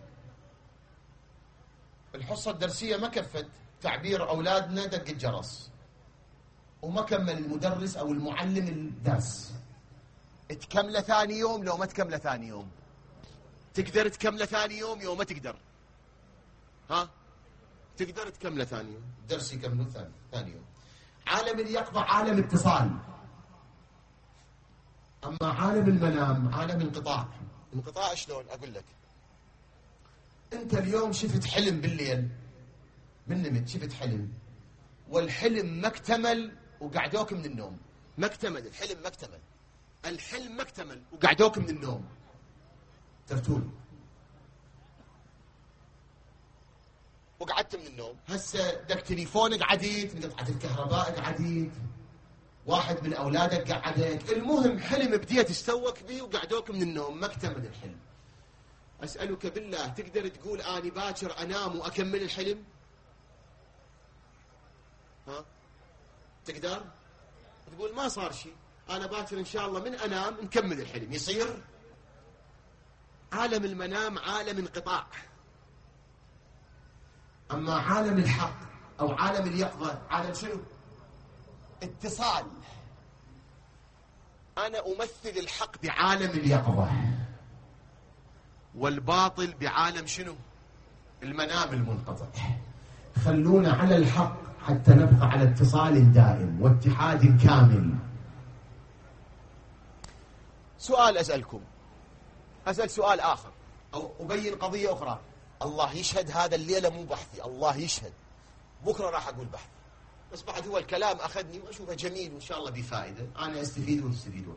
الحصة الدرسية ما كفت تعبير أولادنا دق الجرس وما كمل المدرس أو المعلم الدرس. تكمله ثاني يوم لو ما تكمله ثاني يوم؟ تقدر تكمله ثاني يوم ما تقدر؟ ها؟ تقدر تكمله ثاني يوم؟ الدرس يكمله ثاني يوم. عالم اليقظة عالم اتصال، أما عالم المنام عالم انقطاع. انقطاع شلون؟ أقول لك. أنت اليوم شفت حلم بالليل، بالنمت شفت حلم، والحلم ما اكتمل وقعدوك من النوم. ما اكتمل الحلم، الحلم ما اكتمل وقعدوك من النوم. ترتول وقعدت من النوم. هسه دق تليفونك عديت، انقطعت الكهرباء قعديت، واحد من أولادك قعدك، المهم حلم بديت تستوك بيه وقعدوك من النوم، ما اكتمل الحلم. أسألك بالله تقدر تقول أنا باكر أنام وأكمل الحلم؟ ها؟ تقدر؟ تقول ما صار شيء، أنا باكر إن شاء الله من أنام نكمل الحلم. يصير؟ عالم المنام عالم انقطاع. أما عالم الحق أو عالم اليقظة عالم شنو؟ اتصال. أنا أمثل الحق بعالم اليقظة والباطل بعالم شنو؟ المنام المنقطع. خلونا على الحق حتى نبقى على اتصال دائم واتحاد كامل. سؤال أسألكم، أسأل سؤال آخر أو أبين قضية أخرى. الله يشهد هذا الليلة مو بحثي، الله يشهد بكرة راح أقول بحثي، بس بعد هو الكلام أخذني وأشوفه جميل وإن شاء الله بفائدة، أنا أستفيد وتستفيدون.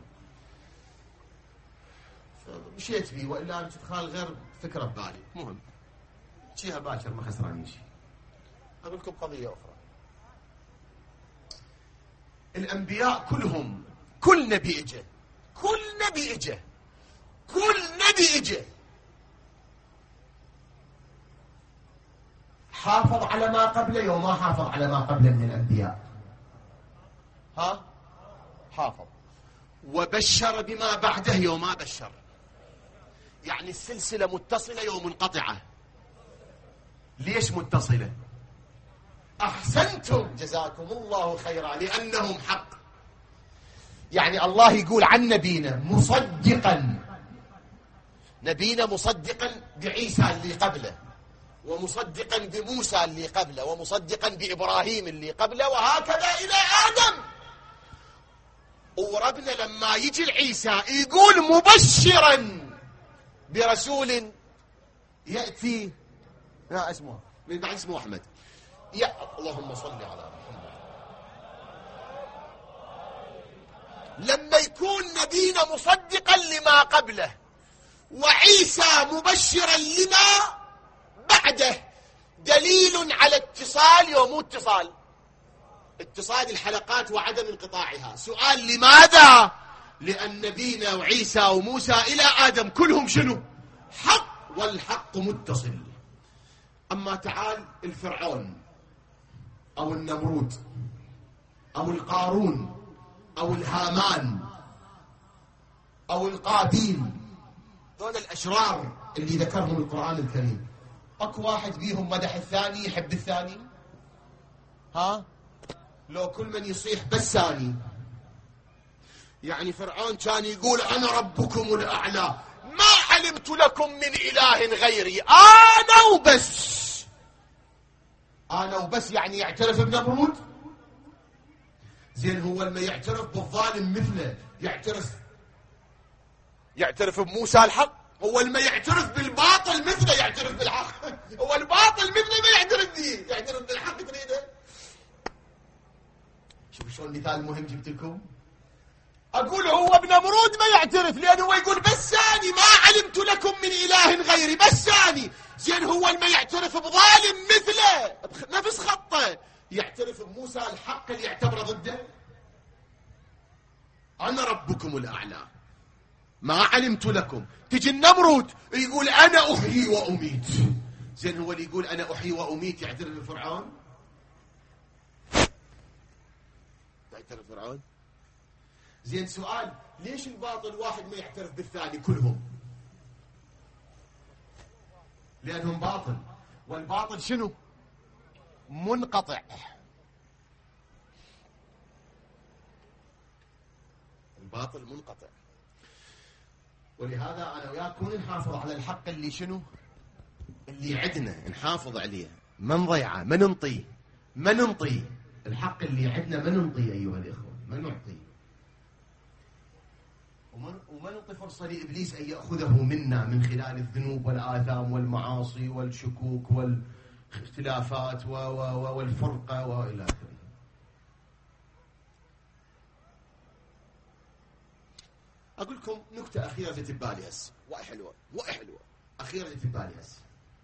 مشيت بي وإلا أنت تدخل غير فكرة ببالي. مهم شيها باكر ما خسراني شيء. أقول لكم قضية أخرى. الأنبياء كلهم، كل نبي إجا حافظ على ما قبله وما حافظ على ما قبله من الأنبياء. حافظ وبشر بما بعده يوم ما بشر. يعني السلسلة متصلة يوم منقطعة. ليش متصلة؟ أحسنتم جزاكم الله خيرا، لأنهم حق. يعني الله يقول عن نبينا مصدقا بعيسى اللي قبله، ومصدقا بموسى اللي قبله، ومصدقا بإبراهيم اللي قبله، وهكذا إلى آدم. وربنا لما يجي العيسى يقول مبشرا برسول يأتي اسمه من بعد اسمه أحمد. يا اللهم صل على محمد. لما يكون نبينا مصدقا لما قبله وعيسى مبشرا لما بعده دليل على اتصال ومو اتصال الحلقات وعدم انقطاعها. سؤال: لماذا؟ لأن نبينا وعيسى وموسى إلى آدم كلهم شنو؟ حق، والحق متصل. أما تعال الفرعون أو النمرود أو القارون أو الهامان أو القابيل، دول الأشرار اللي ذكرهم القرآن الكريم، أكو واحد بيهم مدح الثاني يحب الثاني؟ ها؟ لو كل من يصيح بس ثاني. يعني فرعون كان يقول أنا ربكم الأعلى، ما علمت لكم من إله غيري، أنا وبس يعني يعترف بنمرود؟ زين هو لما يعترف بالظالم مثله يعترف بموسى الحق؟ هو لما يعترف بالباطل مثله يعترف بالحق؟ هو الباطل مثله ما يعترف به، يعترف بالحق تريده؟ شوف شلون مثال مهم جبت لكم. أقول هو بنمرود ما يعترف لأنه هو يقول بس ثاني، ما علمت لكم من إله غيري، بس ثاني. زين هو لما يعترف بظالم مثله نفس خطه يعترف بموسى الحق اللي يعتبره ضده؟ أنا ربكم الأعلى ما علمت لكم. تجي النمرود يقول أنا أحيي وأميت. زين هو اللي يقول أنا أحيي وأميت يعترف بفرعون؟ يعترف فرعون؟ زين سؤال: ليش الباطل واحد ما يعترف بالثاني كلهم؟ لأنهم باطل، والباطل شنو؟ منقطع. الباطل منقطع. ولهذا أنا وياكم نحافظ على الحق اللي شنو؟ اللي عدنا نحافظ عليه، ما نضيعه، ما ننطيه الحق اللي عدنا، ما ننطيه أيها الإخوة، ما نعطيه، وما نعطي فرصة لإبليس أن يأخذه منا من خلال الذنوب والآثام والمعاصي والشكوك والاختلافات والفرقة وإلى آخره. أقول لكم نكتة أخيرة تبالي هسه، وحلوة أخيرة تبالي هسه،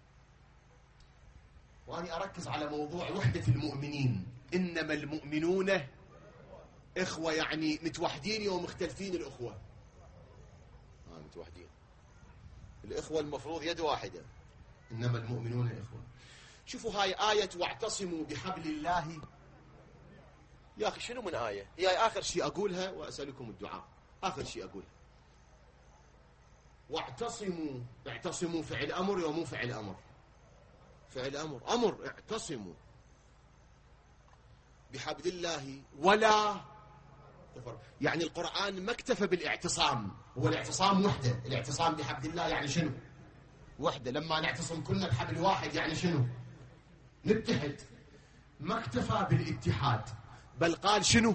وأني أركز على موضوع وحدة المؤمنين. إنما المؤمنون إخوة، يعني متوحدين يوم مختلفين الأخوة. متوحدين الإخوة المفروض يد واحدة، إنما المؤمنون إخوة. شوفوا هاي آية واعتصموا بحبل الله. يا أخي شنو من آية؟ هي آخر شيء أقولها وأسألكم الدعاء. آخر شيء أقولها اعتصموا فعل أمر ومو فعل أمر. فعل أمر اعتصموا بحبل الله ولا تفرقوا. يعني القرآن ما اكتفى بالاعتصام، هو الاعتصام وحده. الاعتصام بحبل الله يعني شنو؟ وحده. لما نعتصم كلنا بحبل واحد يعني شنو؟ نتحد. ما اكتفى بالاتحاد، بل قال شنو؟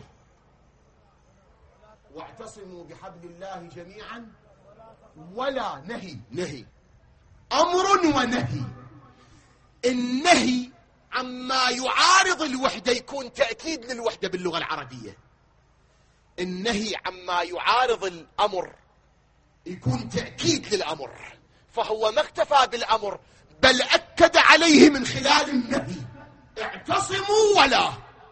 واعتصموا بحبل الله جميعا ولا نهي. أمر ونهي. النهي عما يعارض الوحدة يكون تأكيد للوحدة باللغة العربية. النهي عما يعارض الأمر يكون تأكيد للأمر، فهو ما اكتفى بالأمر بل أكد عليه من خلال النهي. اعتصموا ولا.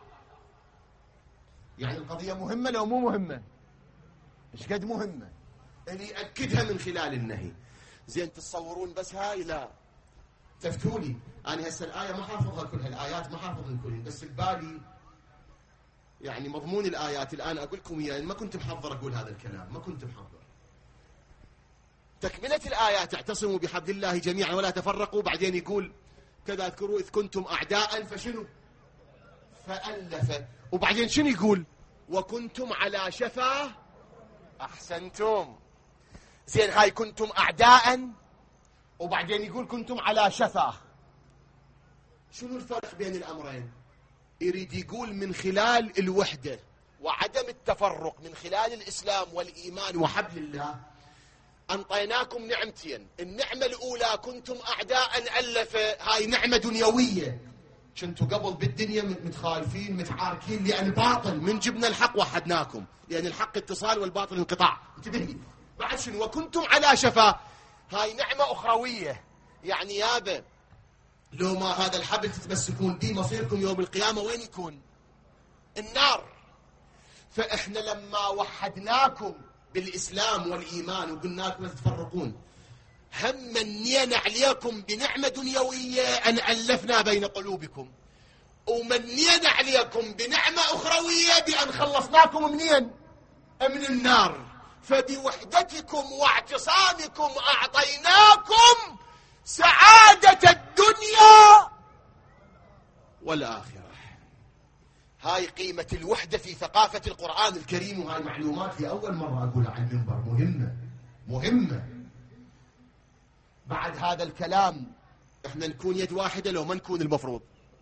يعني القضية مهمة لو مو مهمة؟ ايش قد مهمة اللي يأكدها من خلال النهي. زين تتصورون بس هاي؟ لا، تفتولي أنا هسه الآية ما حافظها كلها، الآيات ما حافظها كلها، بس ببالي يعني مضمون الآيات الآن أقول لكم يعني ما كنت محضر أقول هذا الكلام، ما كنت محضر. تكملة الآيات اعتصموا بحبل الله جميعا ولا تفرقوا، بعدين يقول كذا اذكروا إذ كنتم أعداء فشنو؟ فألف. وبعدين شنو يقول؟ وكنتم على شفا. أحسنتم. زين هاي كنتم أعداء وبعدين يقول كنتم على شفا. شنو الفرق بين الأمرين؟ يريد يقول من خلال الوحدة وعدم التفرق، من خلال الإسلام والإيمان وحبل الله أنطيناكم نعمتين. النعمة الأولى كنتم أعداء ألف، هاي نعمة دنيوية. كنتوا قبل بالدنيا متخالفين متعاركين لأن باطل، من جبنا الحق وحدناكم، لأن الحق اتصال والباطل انقطاع. انتبهي بعد شنو؟ وكنتم على شفا، هاي نعمة أخروية، يعني يابا لو ما هذا الحبل تتمسكون به مصيركم يوم القيامة وين يكون؟ النار. فإحنا لما وحدناكم بالإسلام والإيمان وقلنا لكم لا تتفرقون، هم منينا عليكم بنعمة دنيوية أن ألفنا بين قلوبكم، ومنينا عليكم بنعمة أخروية بأن خلصناكم منين؟ من النار. فبوحدتكم واعتصامكم أعطيناكم سعادة الدنيا والآخرة. هاي قيمة الوحدة في ثقافة القرآن الكريم، وهاي معلومات لأول مرة أقولها على المنبر، مهمة. بعد هذا الكلام احنا نكون يد واحدة لو ما نكون المفروض؟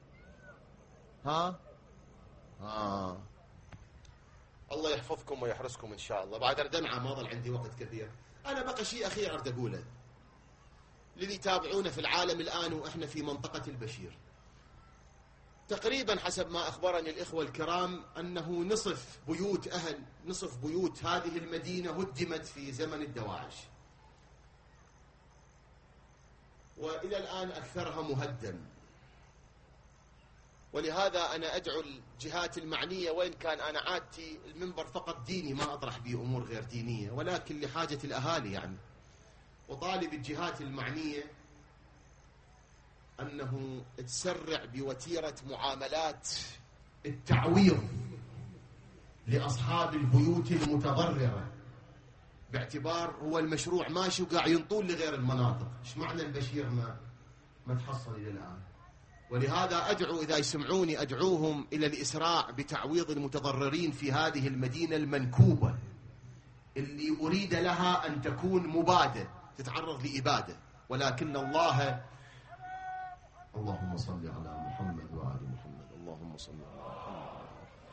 الله يحفظكم ويحرسكم إن شاء الله. بعد أردمعة ما ظل عندي وقت كثير. أنا بقى شيء أخير أريد أقوله للي يتابعونا في العالم الآن وإحنا في منطقة البشير. تقريبا حسب ما أخبرني الإخوة الكرام أنه نصف بيوت هذه المدينة هدمت في زمن الدواعش، وإلى الآن أكثرها مهدم. ولهذا أنا أدعو الجهات المعنية، وإن كان أنا عادتي المنبر فقط ديني ما أطرح به أمور غير دينية، ولكن لحاجة الأهالي يعني، وطالب الجهات المعنية أنه تسرع بوتيرة معاملات التعويض لأصحاب البيوت المتضررة، باعتبار هو المشروع ماشي وقاع ينطول لغير المناطق. إيش معنى البشير ما تحصل إلى الآن؟ ولهذا أدعو، إذا يسمعوني أدعوهم إلى الإسراع بتعويض المتضررين في هذه المدينة المنكوبة، اللي أريد لها أن تكون مبادة تتعرض لإبادة، ولكن اللهم صل على محمد وآل محمد، اللهم صل على محمد،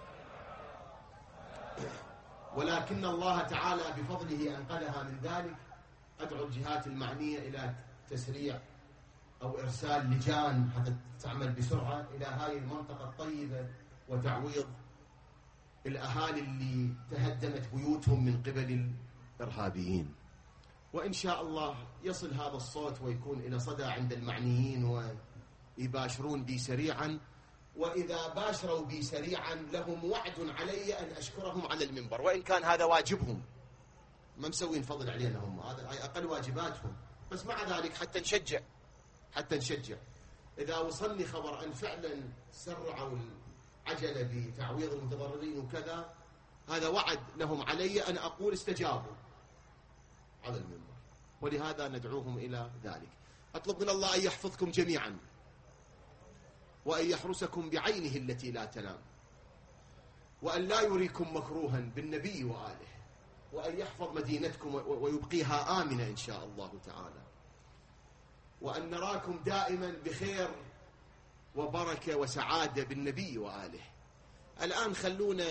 ولكن الله تعالى بفضله أنقذها من ذلك. أدعو الجهات المعنية إلى تسريع أو إرسال لجان حتى تعمل بسرعة إلى هذه المنطقة الطيبة وتعويض الأهالي اللي تهدمت بيوتهم من قبل الإرهابيين. وإن شاء الله يصل هذا الصوت ويكون إلى صدى عند المعنيين ويباشرون بي سريعا، وإذا باشروا بي سريعا لهم وعد علي أن أشكرهم على المنبر، وإن كان هذا واجبهم، ما مسوين فضل علينا هم، هذا أقل واجباتهم، بس مع ذلك حتى نشجع. إذا وصلني خبر أن فعلا سرعوا العجلة بتعويض المتضررين وكذا، هذا وعد لهم علي أن أقول استجابوا على المنبر، ولهذا ندعوهم إلى ذلك. أطلب من الله أن يحفظكم جميعا، وأن يحرسكم بعينه التي لا تنام، وأن لا يريكم مكروها بالنبي وآله، وأن يحفظ مدينتكم ويبقيها آمنة إن شاء الله تعالى، وأن نراكم دائما بخير وبركة وسعادة بالنبي وآله. الآن خلونا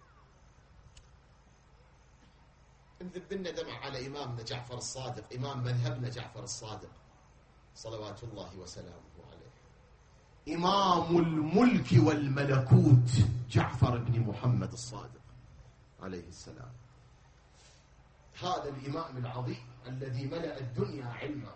نذب لنا دمع على إمامنا جعفر الصادق، إمام مذهبنا جعفر الصادق صلوات الله وسلامه عليه، إمام الملك والملكوت جعفر بن محمد الصادق عليه السلام. هذا الإمام العظيم الذي ملأ الدنيا علما،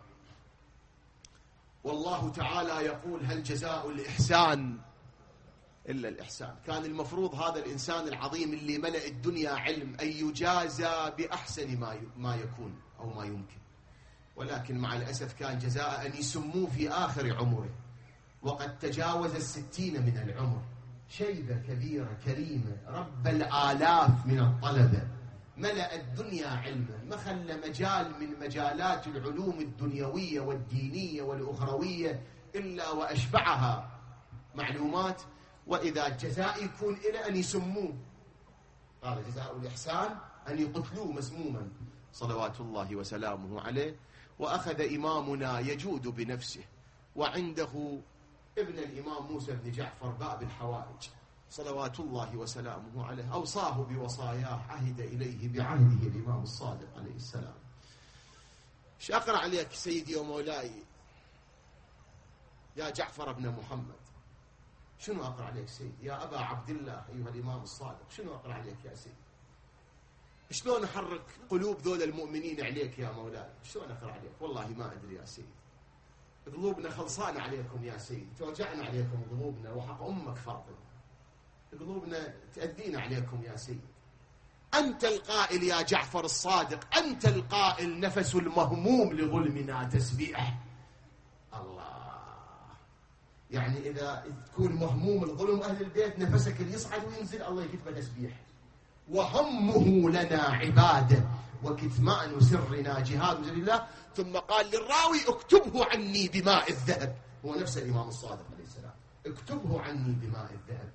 والله تعالى يقول هل جزاء الإحسان إلا الإحسان. كان المفروض هذا الإنسان العظيم اللي ملأ الدنيا علم أن يجازى بأحسن ما يكون أو ما يمكن، ولكن مع الأسف كان جزاء أن يسموه في آخر عمره، وقد تجاوز 60 من العمر، شيبة كبيرة كريمة، رب الآلاف من الطلبة، ملأ الدنيا علما، ما خلى مجال من مجالات العلوم الدنيوية والدينية والأخروية إلا وأشبعها معلومات. وإذا الجزاء يكون إلى أن يسموه، قال جزاء الإحسان أن يقتلوه مسموما صلوات الله وسلامه عليه. وأخذ إمامنا يجود بنفسه، وعنده ابن الإمام موسى بن جعفر باب الحوائج صلوات الله وسلامه عليه، أوصاه بوصاياه، عهد إليه بعهده الإمام الصادق عليه السلام. ايش أقرأ عليك سيدي ومولاي يا جعفر بن محمد؟ شنو أقرأ عليك سيدي يا أبا عبد الله أيها الإمام الصادق؟ شنو أقرأ عليك يا سيدي؟ شلون أحرك قلوب ذول المؤمنين عليك يا مولاي؟ شلون أقرأ عليك؟ والله ما أدري يا سيدي. قلوبنا خلصانة عليكم يا سيدي، توجعنا عليكم قلوبنا، وحق أمك فاطمة قلوبنا تأذينا عليكم يا سيدي. أنت القائل يا جعفر الصادق، أنت القائل نفس المهموم لظلمنا تسبيح. الله، يعني إذا تكون مهموم الظلم أهل البيت نفسك اللي يصعد وينزل الله يكتبه تسبيح. وهمه لنا عباده وكتمان سرنا جهاد لله. ثم قال للراوي اكتبه عني بماء الذهب، هو نفس الإمام الصادق عليه السلام، اكتبه عني بماء الذهب.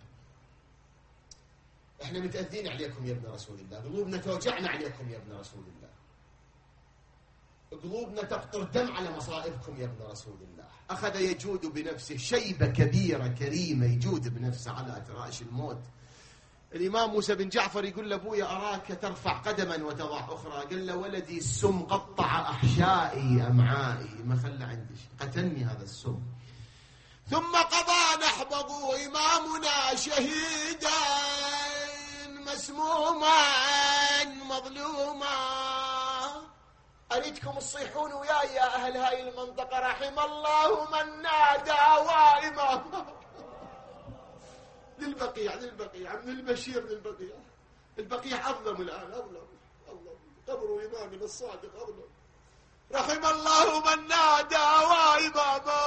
احنا متأذين عليكم يا ابن رسول الله، قلوبنا توجعنا عليكم يا ابن رسول الله، قلوبنا تقطر دم على مصائبكم يا ابن رسول الله. أخذ يجود بنفسه، شيبة كبيرة كريمة يجود بنفسه على فراش الموت. الإمام موسى بن جعفر يقول له أبويا أراك ترفع قدما وتضع أخرى. قال له ولدي السم قطع أحشائي أمعائي، ما خلى عندي شيء، قتلني هذا السم. ثم قضى نحبه إمامنا شهيدا مسموما مظلوما. أريدكم تصيحون وياي يا أهل هاي المنطقة رحم الله من نادى وإماما. للبقيع من البشير للبقيع. البقيع أظلم الآن، أظلم قبر إمامنا الصادق أظلم. رحم الله من نادى وإماما،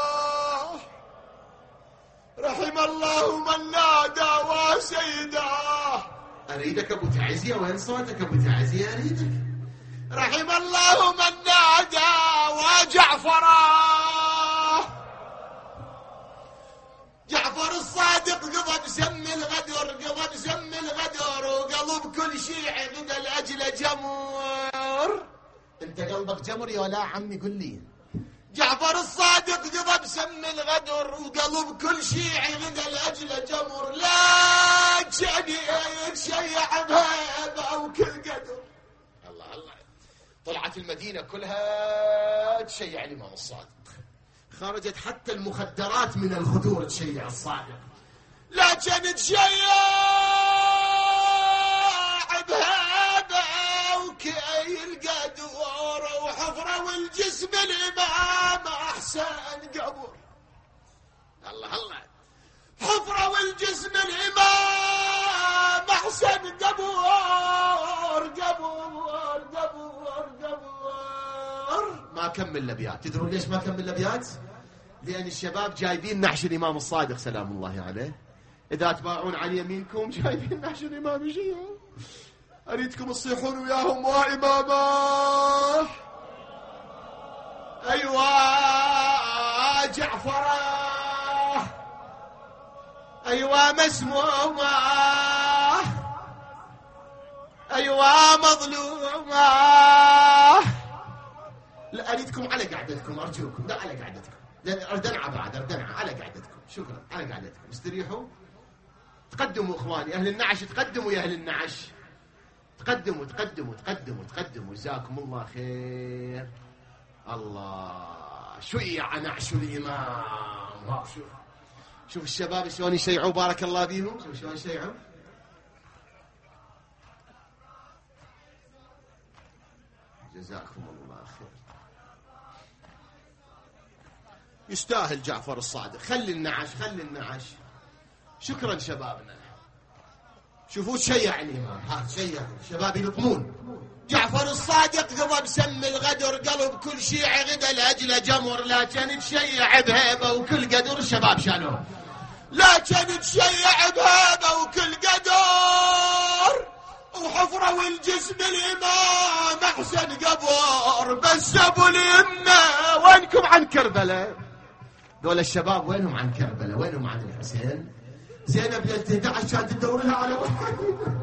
رحم الله من نادى وسيدا. أريدك أبو تعزية، وين صوتك أبو تعزية؟ أريدك. رحم الله من نادى وجعفرا. جعفر الصادق قضى بسم الغدر وقلب كل شيعي غدا لأجل جمر. انت قلبك جمر يا ولا عمي قل لي. جعفر الصادق قضى بسم الغدر وقلب كل شيعي غدا لأجل جمر. لا تشعني يتشيع بهيبة وكل قدر. الله طلعت المدينة كلها تشيع الإمام الصادق، خرجت حتى المخدرات من الخدور تشيع الصادق. لكن تشيع بهذا وكي القدور وحفرة والجسم الإمام أحسن قبر. الله حفرة والجسم الإمام أحسن قبر. ما كمل الأبيات. تدرون ليش ما كمل الأبيات؟ لأن الشباب جايبين نعش الإمام الصادق سلام الله عليه. إذا تباعون عن يمينكم جايبين نعش الإمام الشيعة. أريدكم تصيحون وياهم وإماما. أيوة جعفرة، أيوة مسمومة، أيوة مظلومة. لا أريدكم على قعدتكم أرجوكم، لا على قعدتكم، أردنعة بعد أردنعة على قعدتكم. شكرا على قعدتكم، استريحوا. تقدموا إخواني أهل النعش، تقدموا يا أهل النعش، تقدموا. جزاكم الله خير. الله شيع نعش الإمام. شوف الشباب شلون يشيعوا، بارك الله بيهم. شوف شلون يشيعوا. جزاكم الله خير. يستاهل جعفر الصادق. خلي النعش. شكرا شبابنا. شوفوا تشيع الإمام، تشيعوا شباب يلطمون. جعفر الصادق قضى بسم الغدر قلب كل شيعي غدا لأجل جمر. لكن تشيع بهيبة وكل قدر. الشباب شالوه. لكن تشيع بهيبة وكل قدر وحفرة والجسم الإمام أحسن قبر. بس أبو اليمة وينكم عن كربلاء؟ دول الشباب وينهم عن كربلاء؟ وينهم عن الحسين؟ زينب ليلة 11 كانت تدور لها على واحد.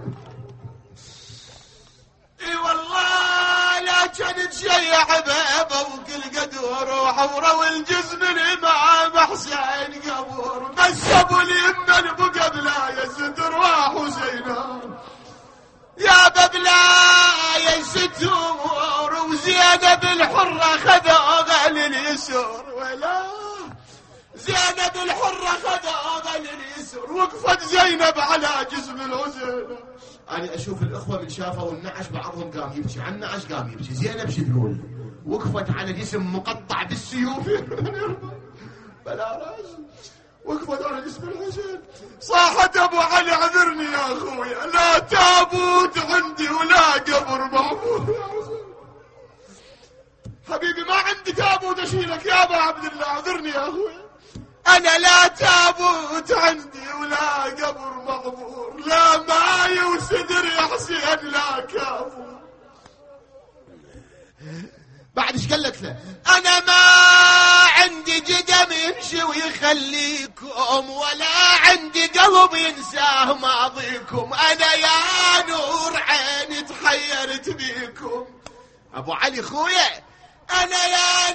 اي والله لكن تشيع بهيبة وكل قدر وحفرة والجسم الإمام أحسن قبر. بس أبو اليمة بقى بلا يزدر وحسينا يا ببلاي الستور. وزينب الحرة خذوها لليسر. ولا زينب الحرة خذها لليسر، وقفت زينب على جسم الحسين. أنا أشوف الأخوة من شافوا النعش بعضهم قام يبكي، عن النعش قام يبكي. زينب شو تقول؟ وقفت على جسم مقطع بالسيوف بلا راس، وقفت على جسم الحسين، صاحت أبو علي عذرني يا أخويا، لا تابوت عندي ولا قبر معمول يا حسين. حبيبي ما عندي تابوت أشيلك يا أبا عبد الله، عذرني يا أخويا، أنا لا تابوت عندي ولا قبر مغفور، لا ماي وسدر يا حسين لا كافور. بعد ايش قالت له؟ أنا ما عندي جدم يمشي ويخليكم، ولا عندي قلب ينساه ماضيكم، أنا يا نور عيني تحيرت بيكم. أبو علي خويا، أنا يا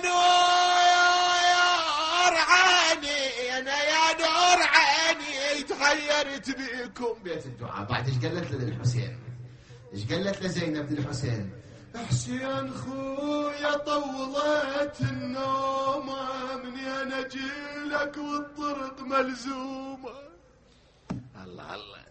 نور عيني، أنا يا نور عيني تحيرت بيكم. بيت الدعاء. بعد ايش قالت له للحسين؟ ايش قالت له زينب للحسين؟ حسين خويا طولت النومة، مني أنا أجيلك والطرق ملزومة. الله الله،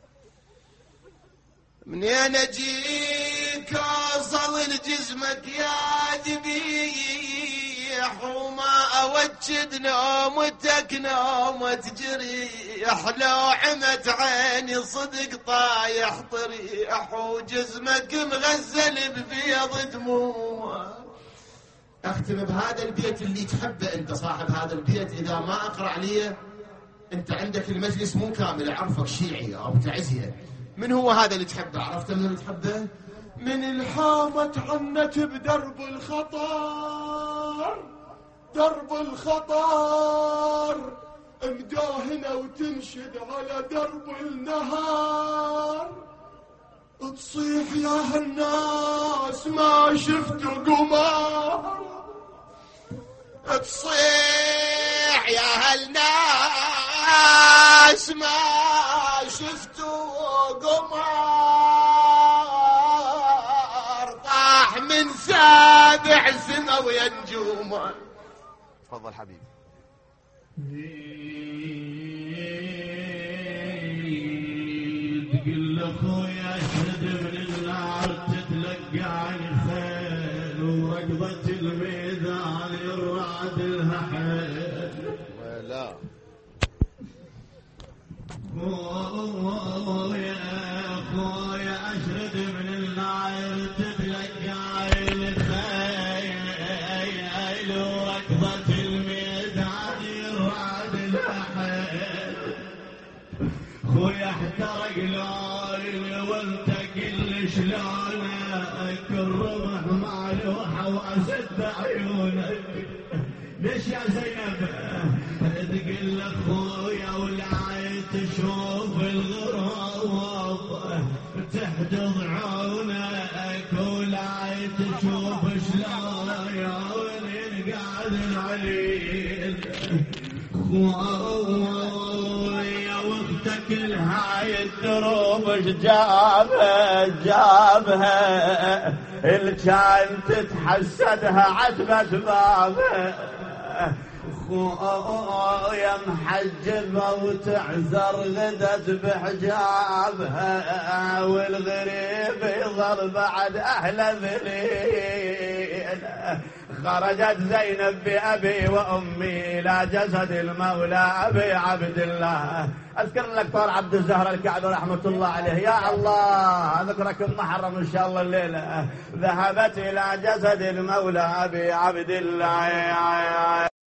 مني أنا أجيك أوصل لجسمك يا ذبيح، وما أوجد نومتك نومة جريح، لو عمت عيني صدق طايح طريح، وجسمك مغزل ببيض دموع. أختم بهذا البيت اللي تحبه أنت صاحب هذا البيت. إذا ما أقرأ عليه أنت عندك المجلس مو كامل، أعرفك شيعي أو بتعزية. من هو هذا اللي تحبه؟ عرفت من اللي تحبه؟ من الحامت عنت بدرب الخطر، درب الخطر مداهنة وتنشد على درب النهار، تصيح يا هالناس ما شفتوا قمار، تصيح يا هالناس ما شفتوا قمار، طاح من سابع سما وينجوما. تفضل حبيبي. تقول لاخويا اشهد من النار تتلقى عن خيل، وركضة الميدان الرعد لها حيل. ولا خويا اشهد من النار تتلقى عن خيل، وركضة الميدان الرعد لها حيل. خويا احترق لوني وانت قل شلونك، الرمح معلوحة واسد عيونك. ليش يا زينب تقل اخويا ولا تشوف الغراب، تحجض عونك ولا تشوف شلون ينقعد العليل. خويا واختك لهاي الدروب جابها اللي كان تتحسدها عتبة بابها. خويا محجبة وتعذر غدت بحجابها، والغريب يظل بعد أهل ذليل. خرجت زينب بأبي وأمي إلى جسد المولى أبي عبد الله. أذكر لك طال عبد الزهر الكعبي رحمة الله عليه. يا الله أذكرك محرم إن شاء الله الليلة. ذهبت إلى جسد المولى أبي عبد الله.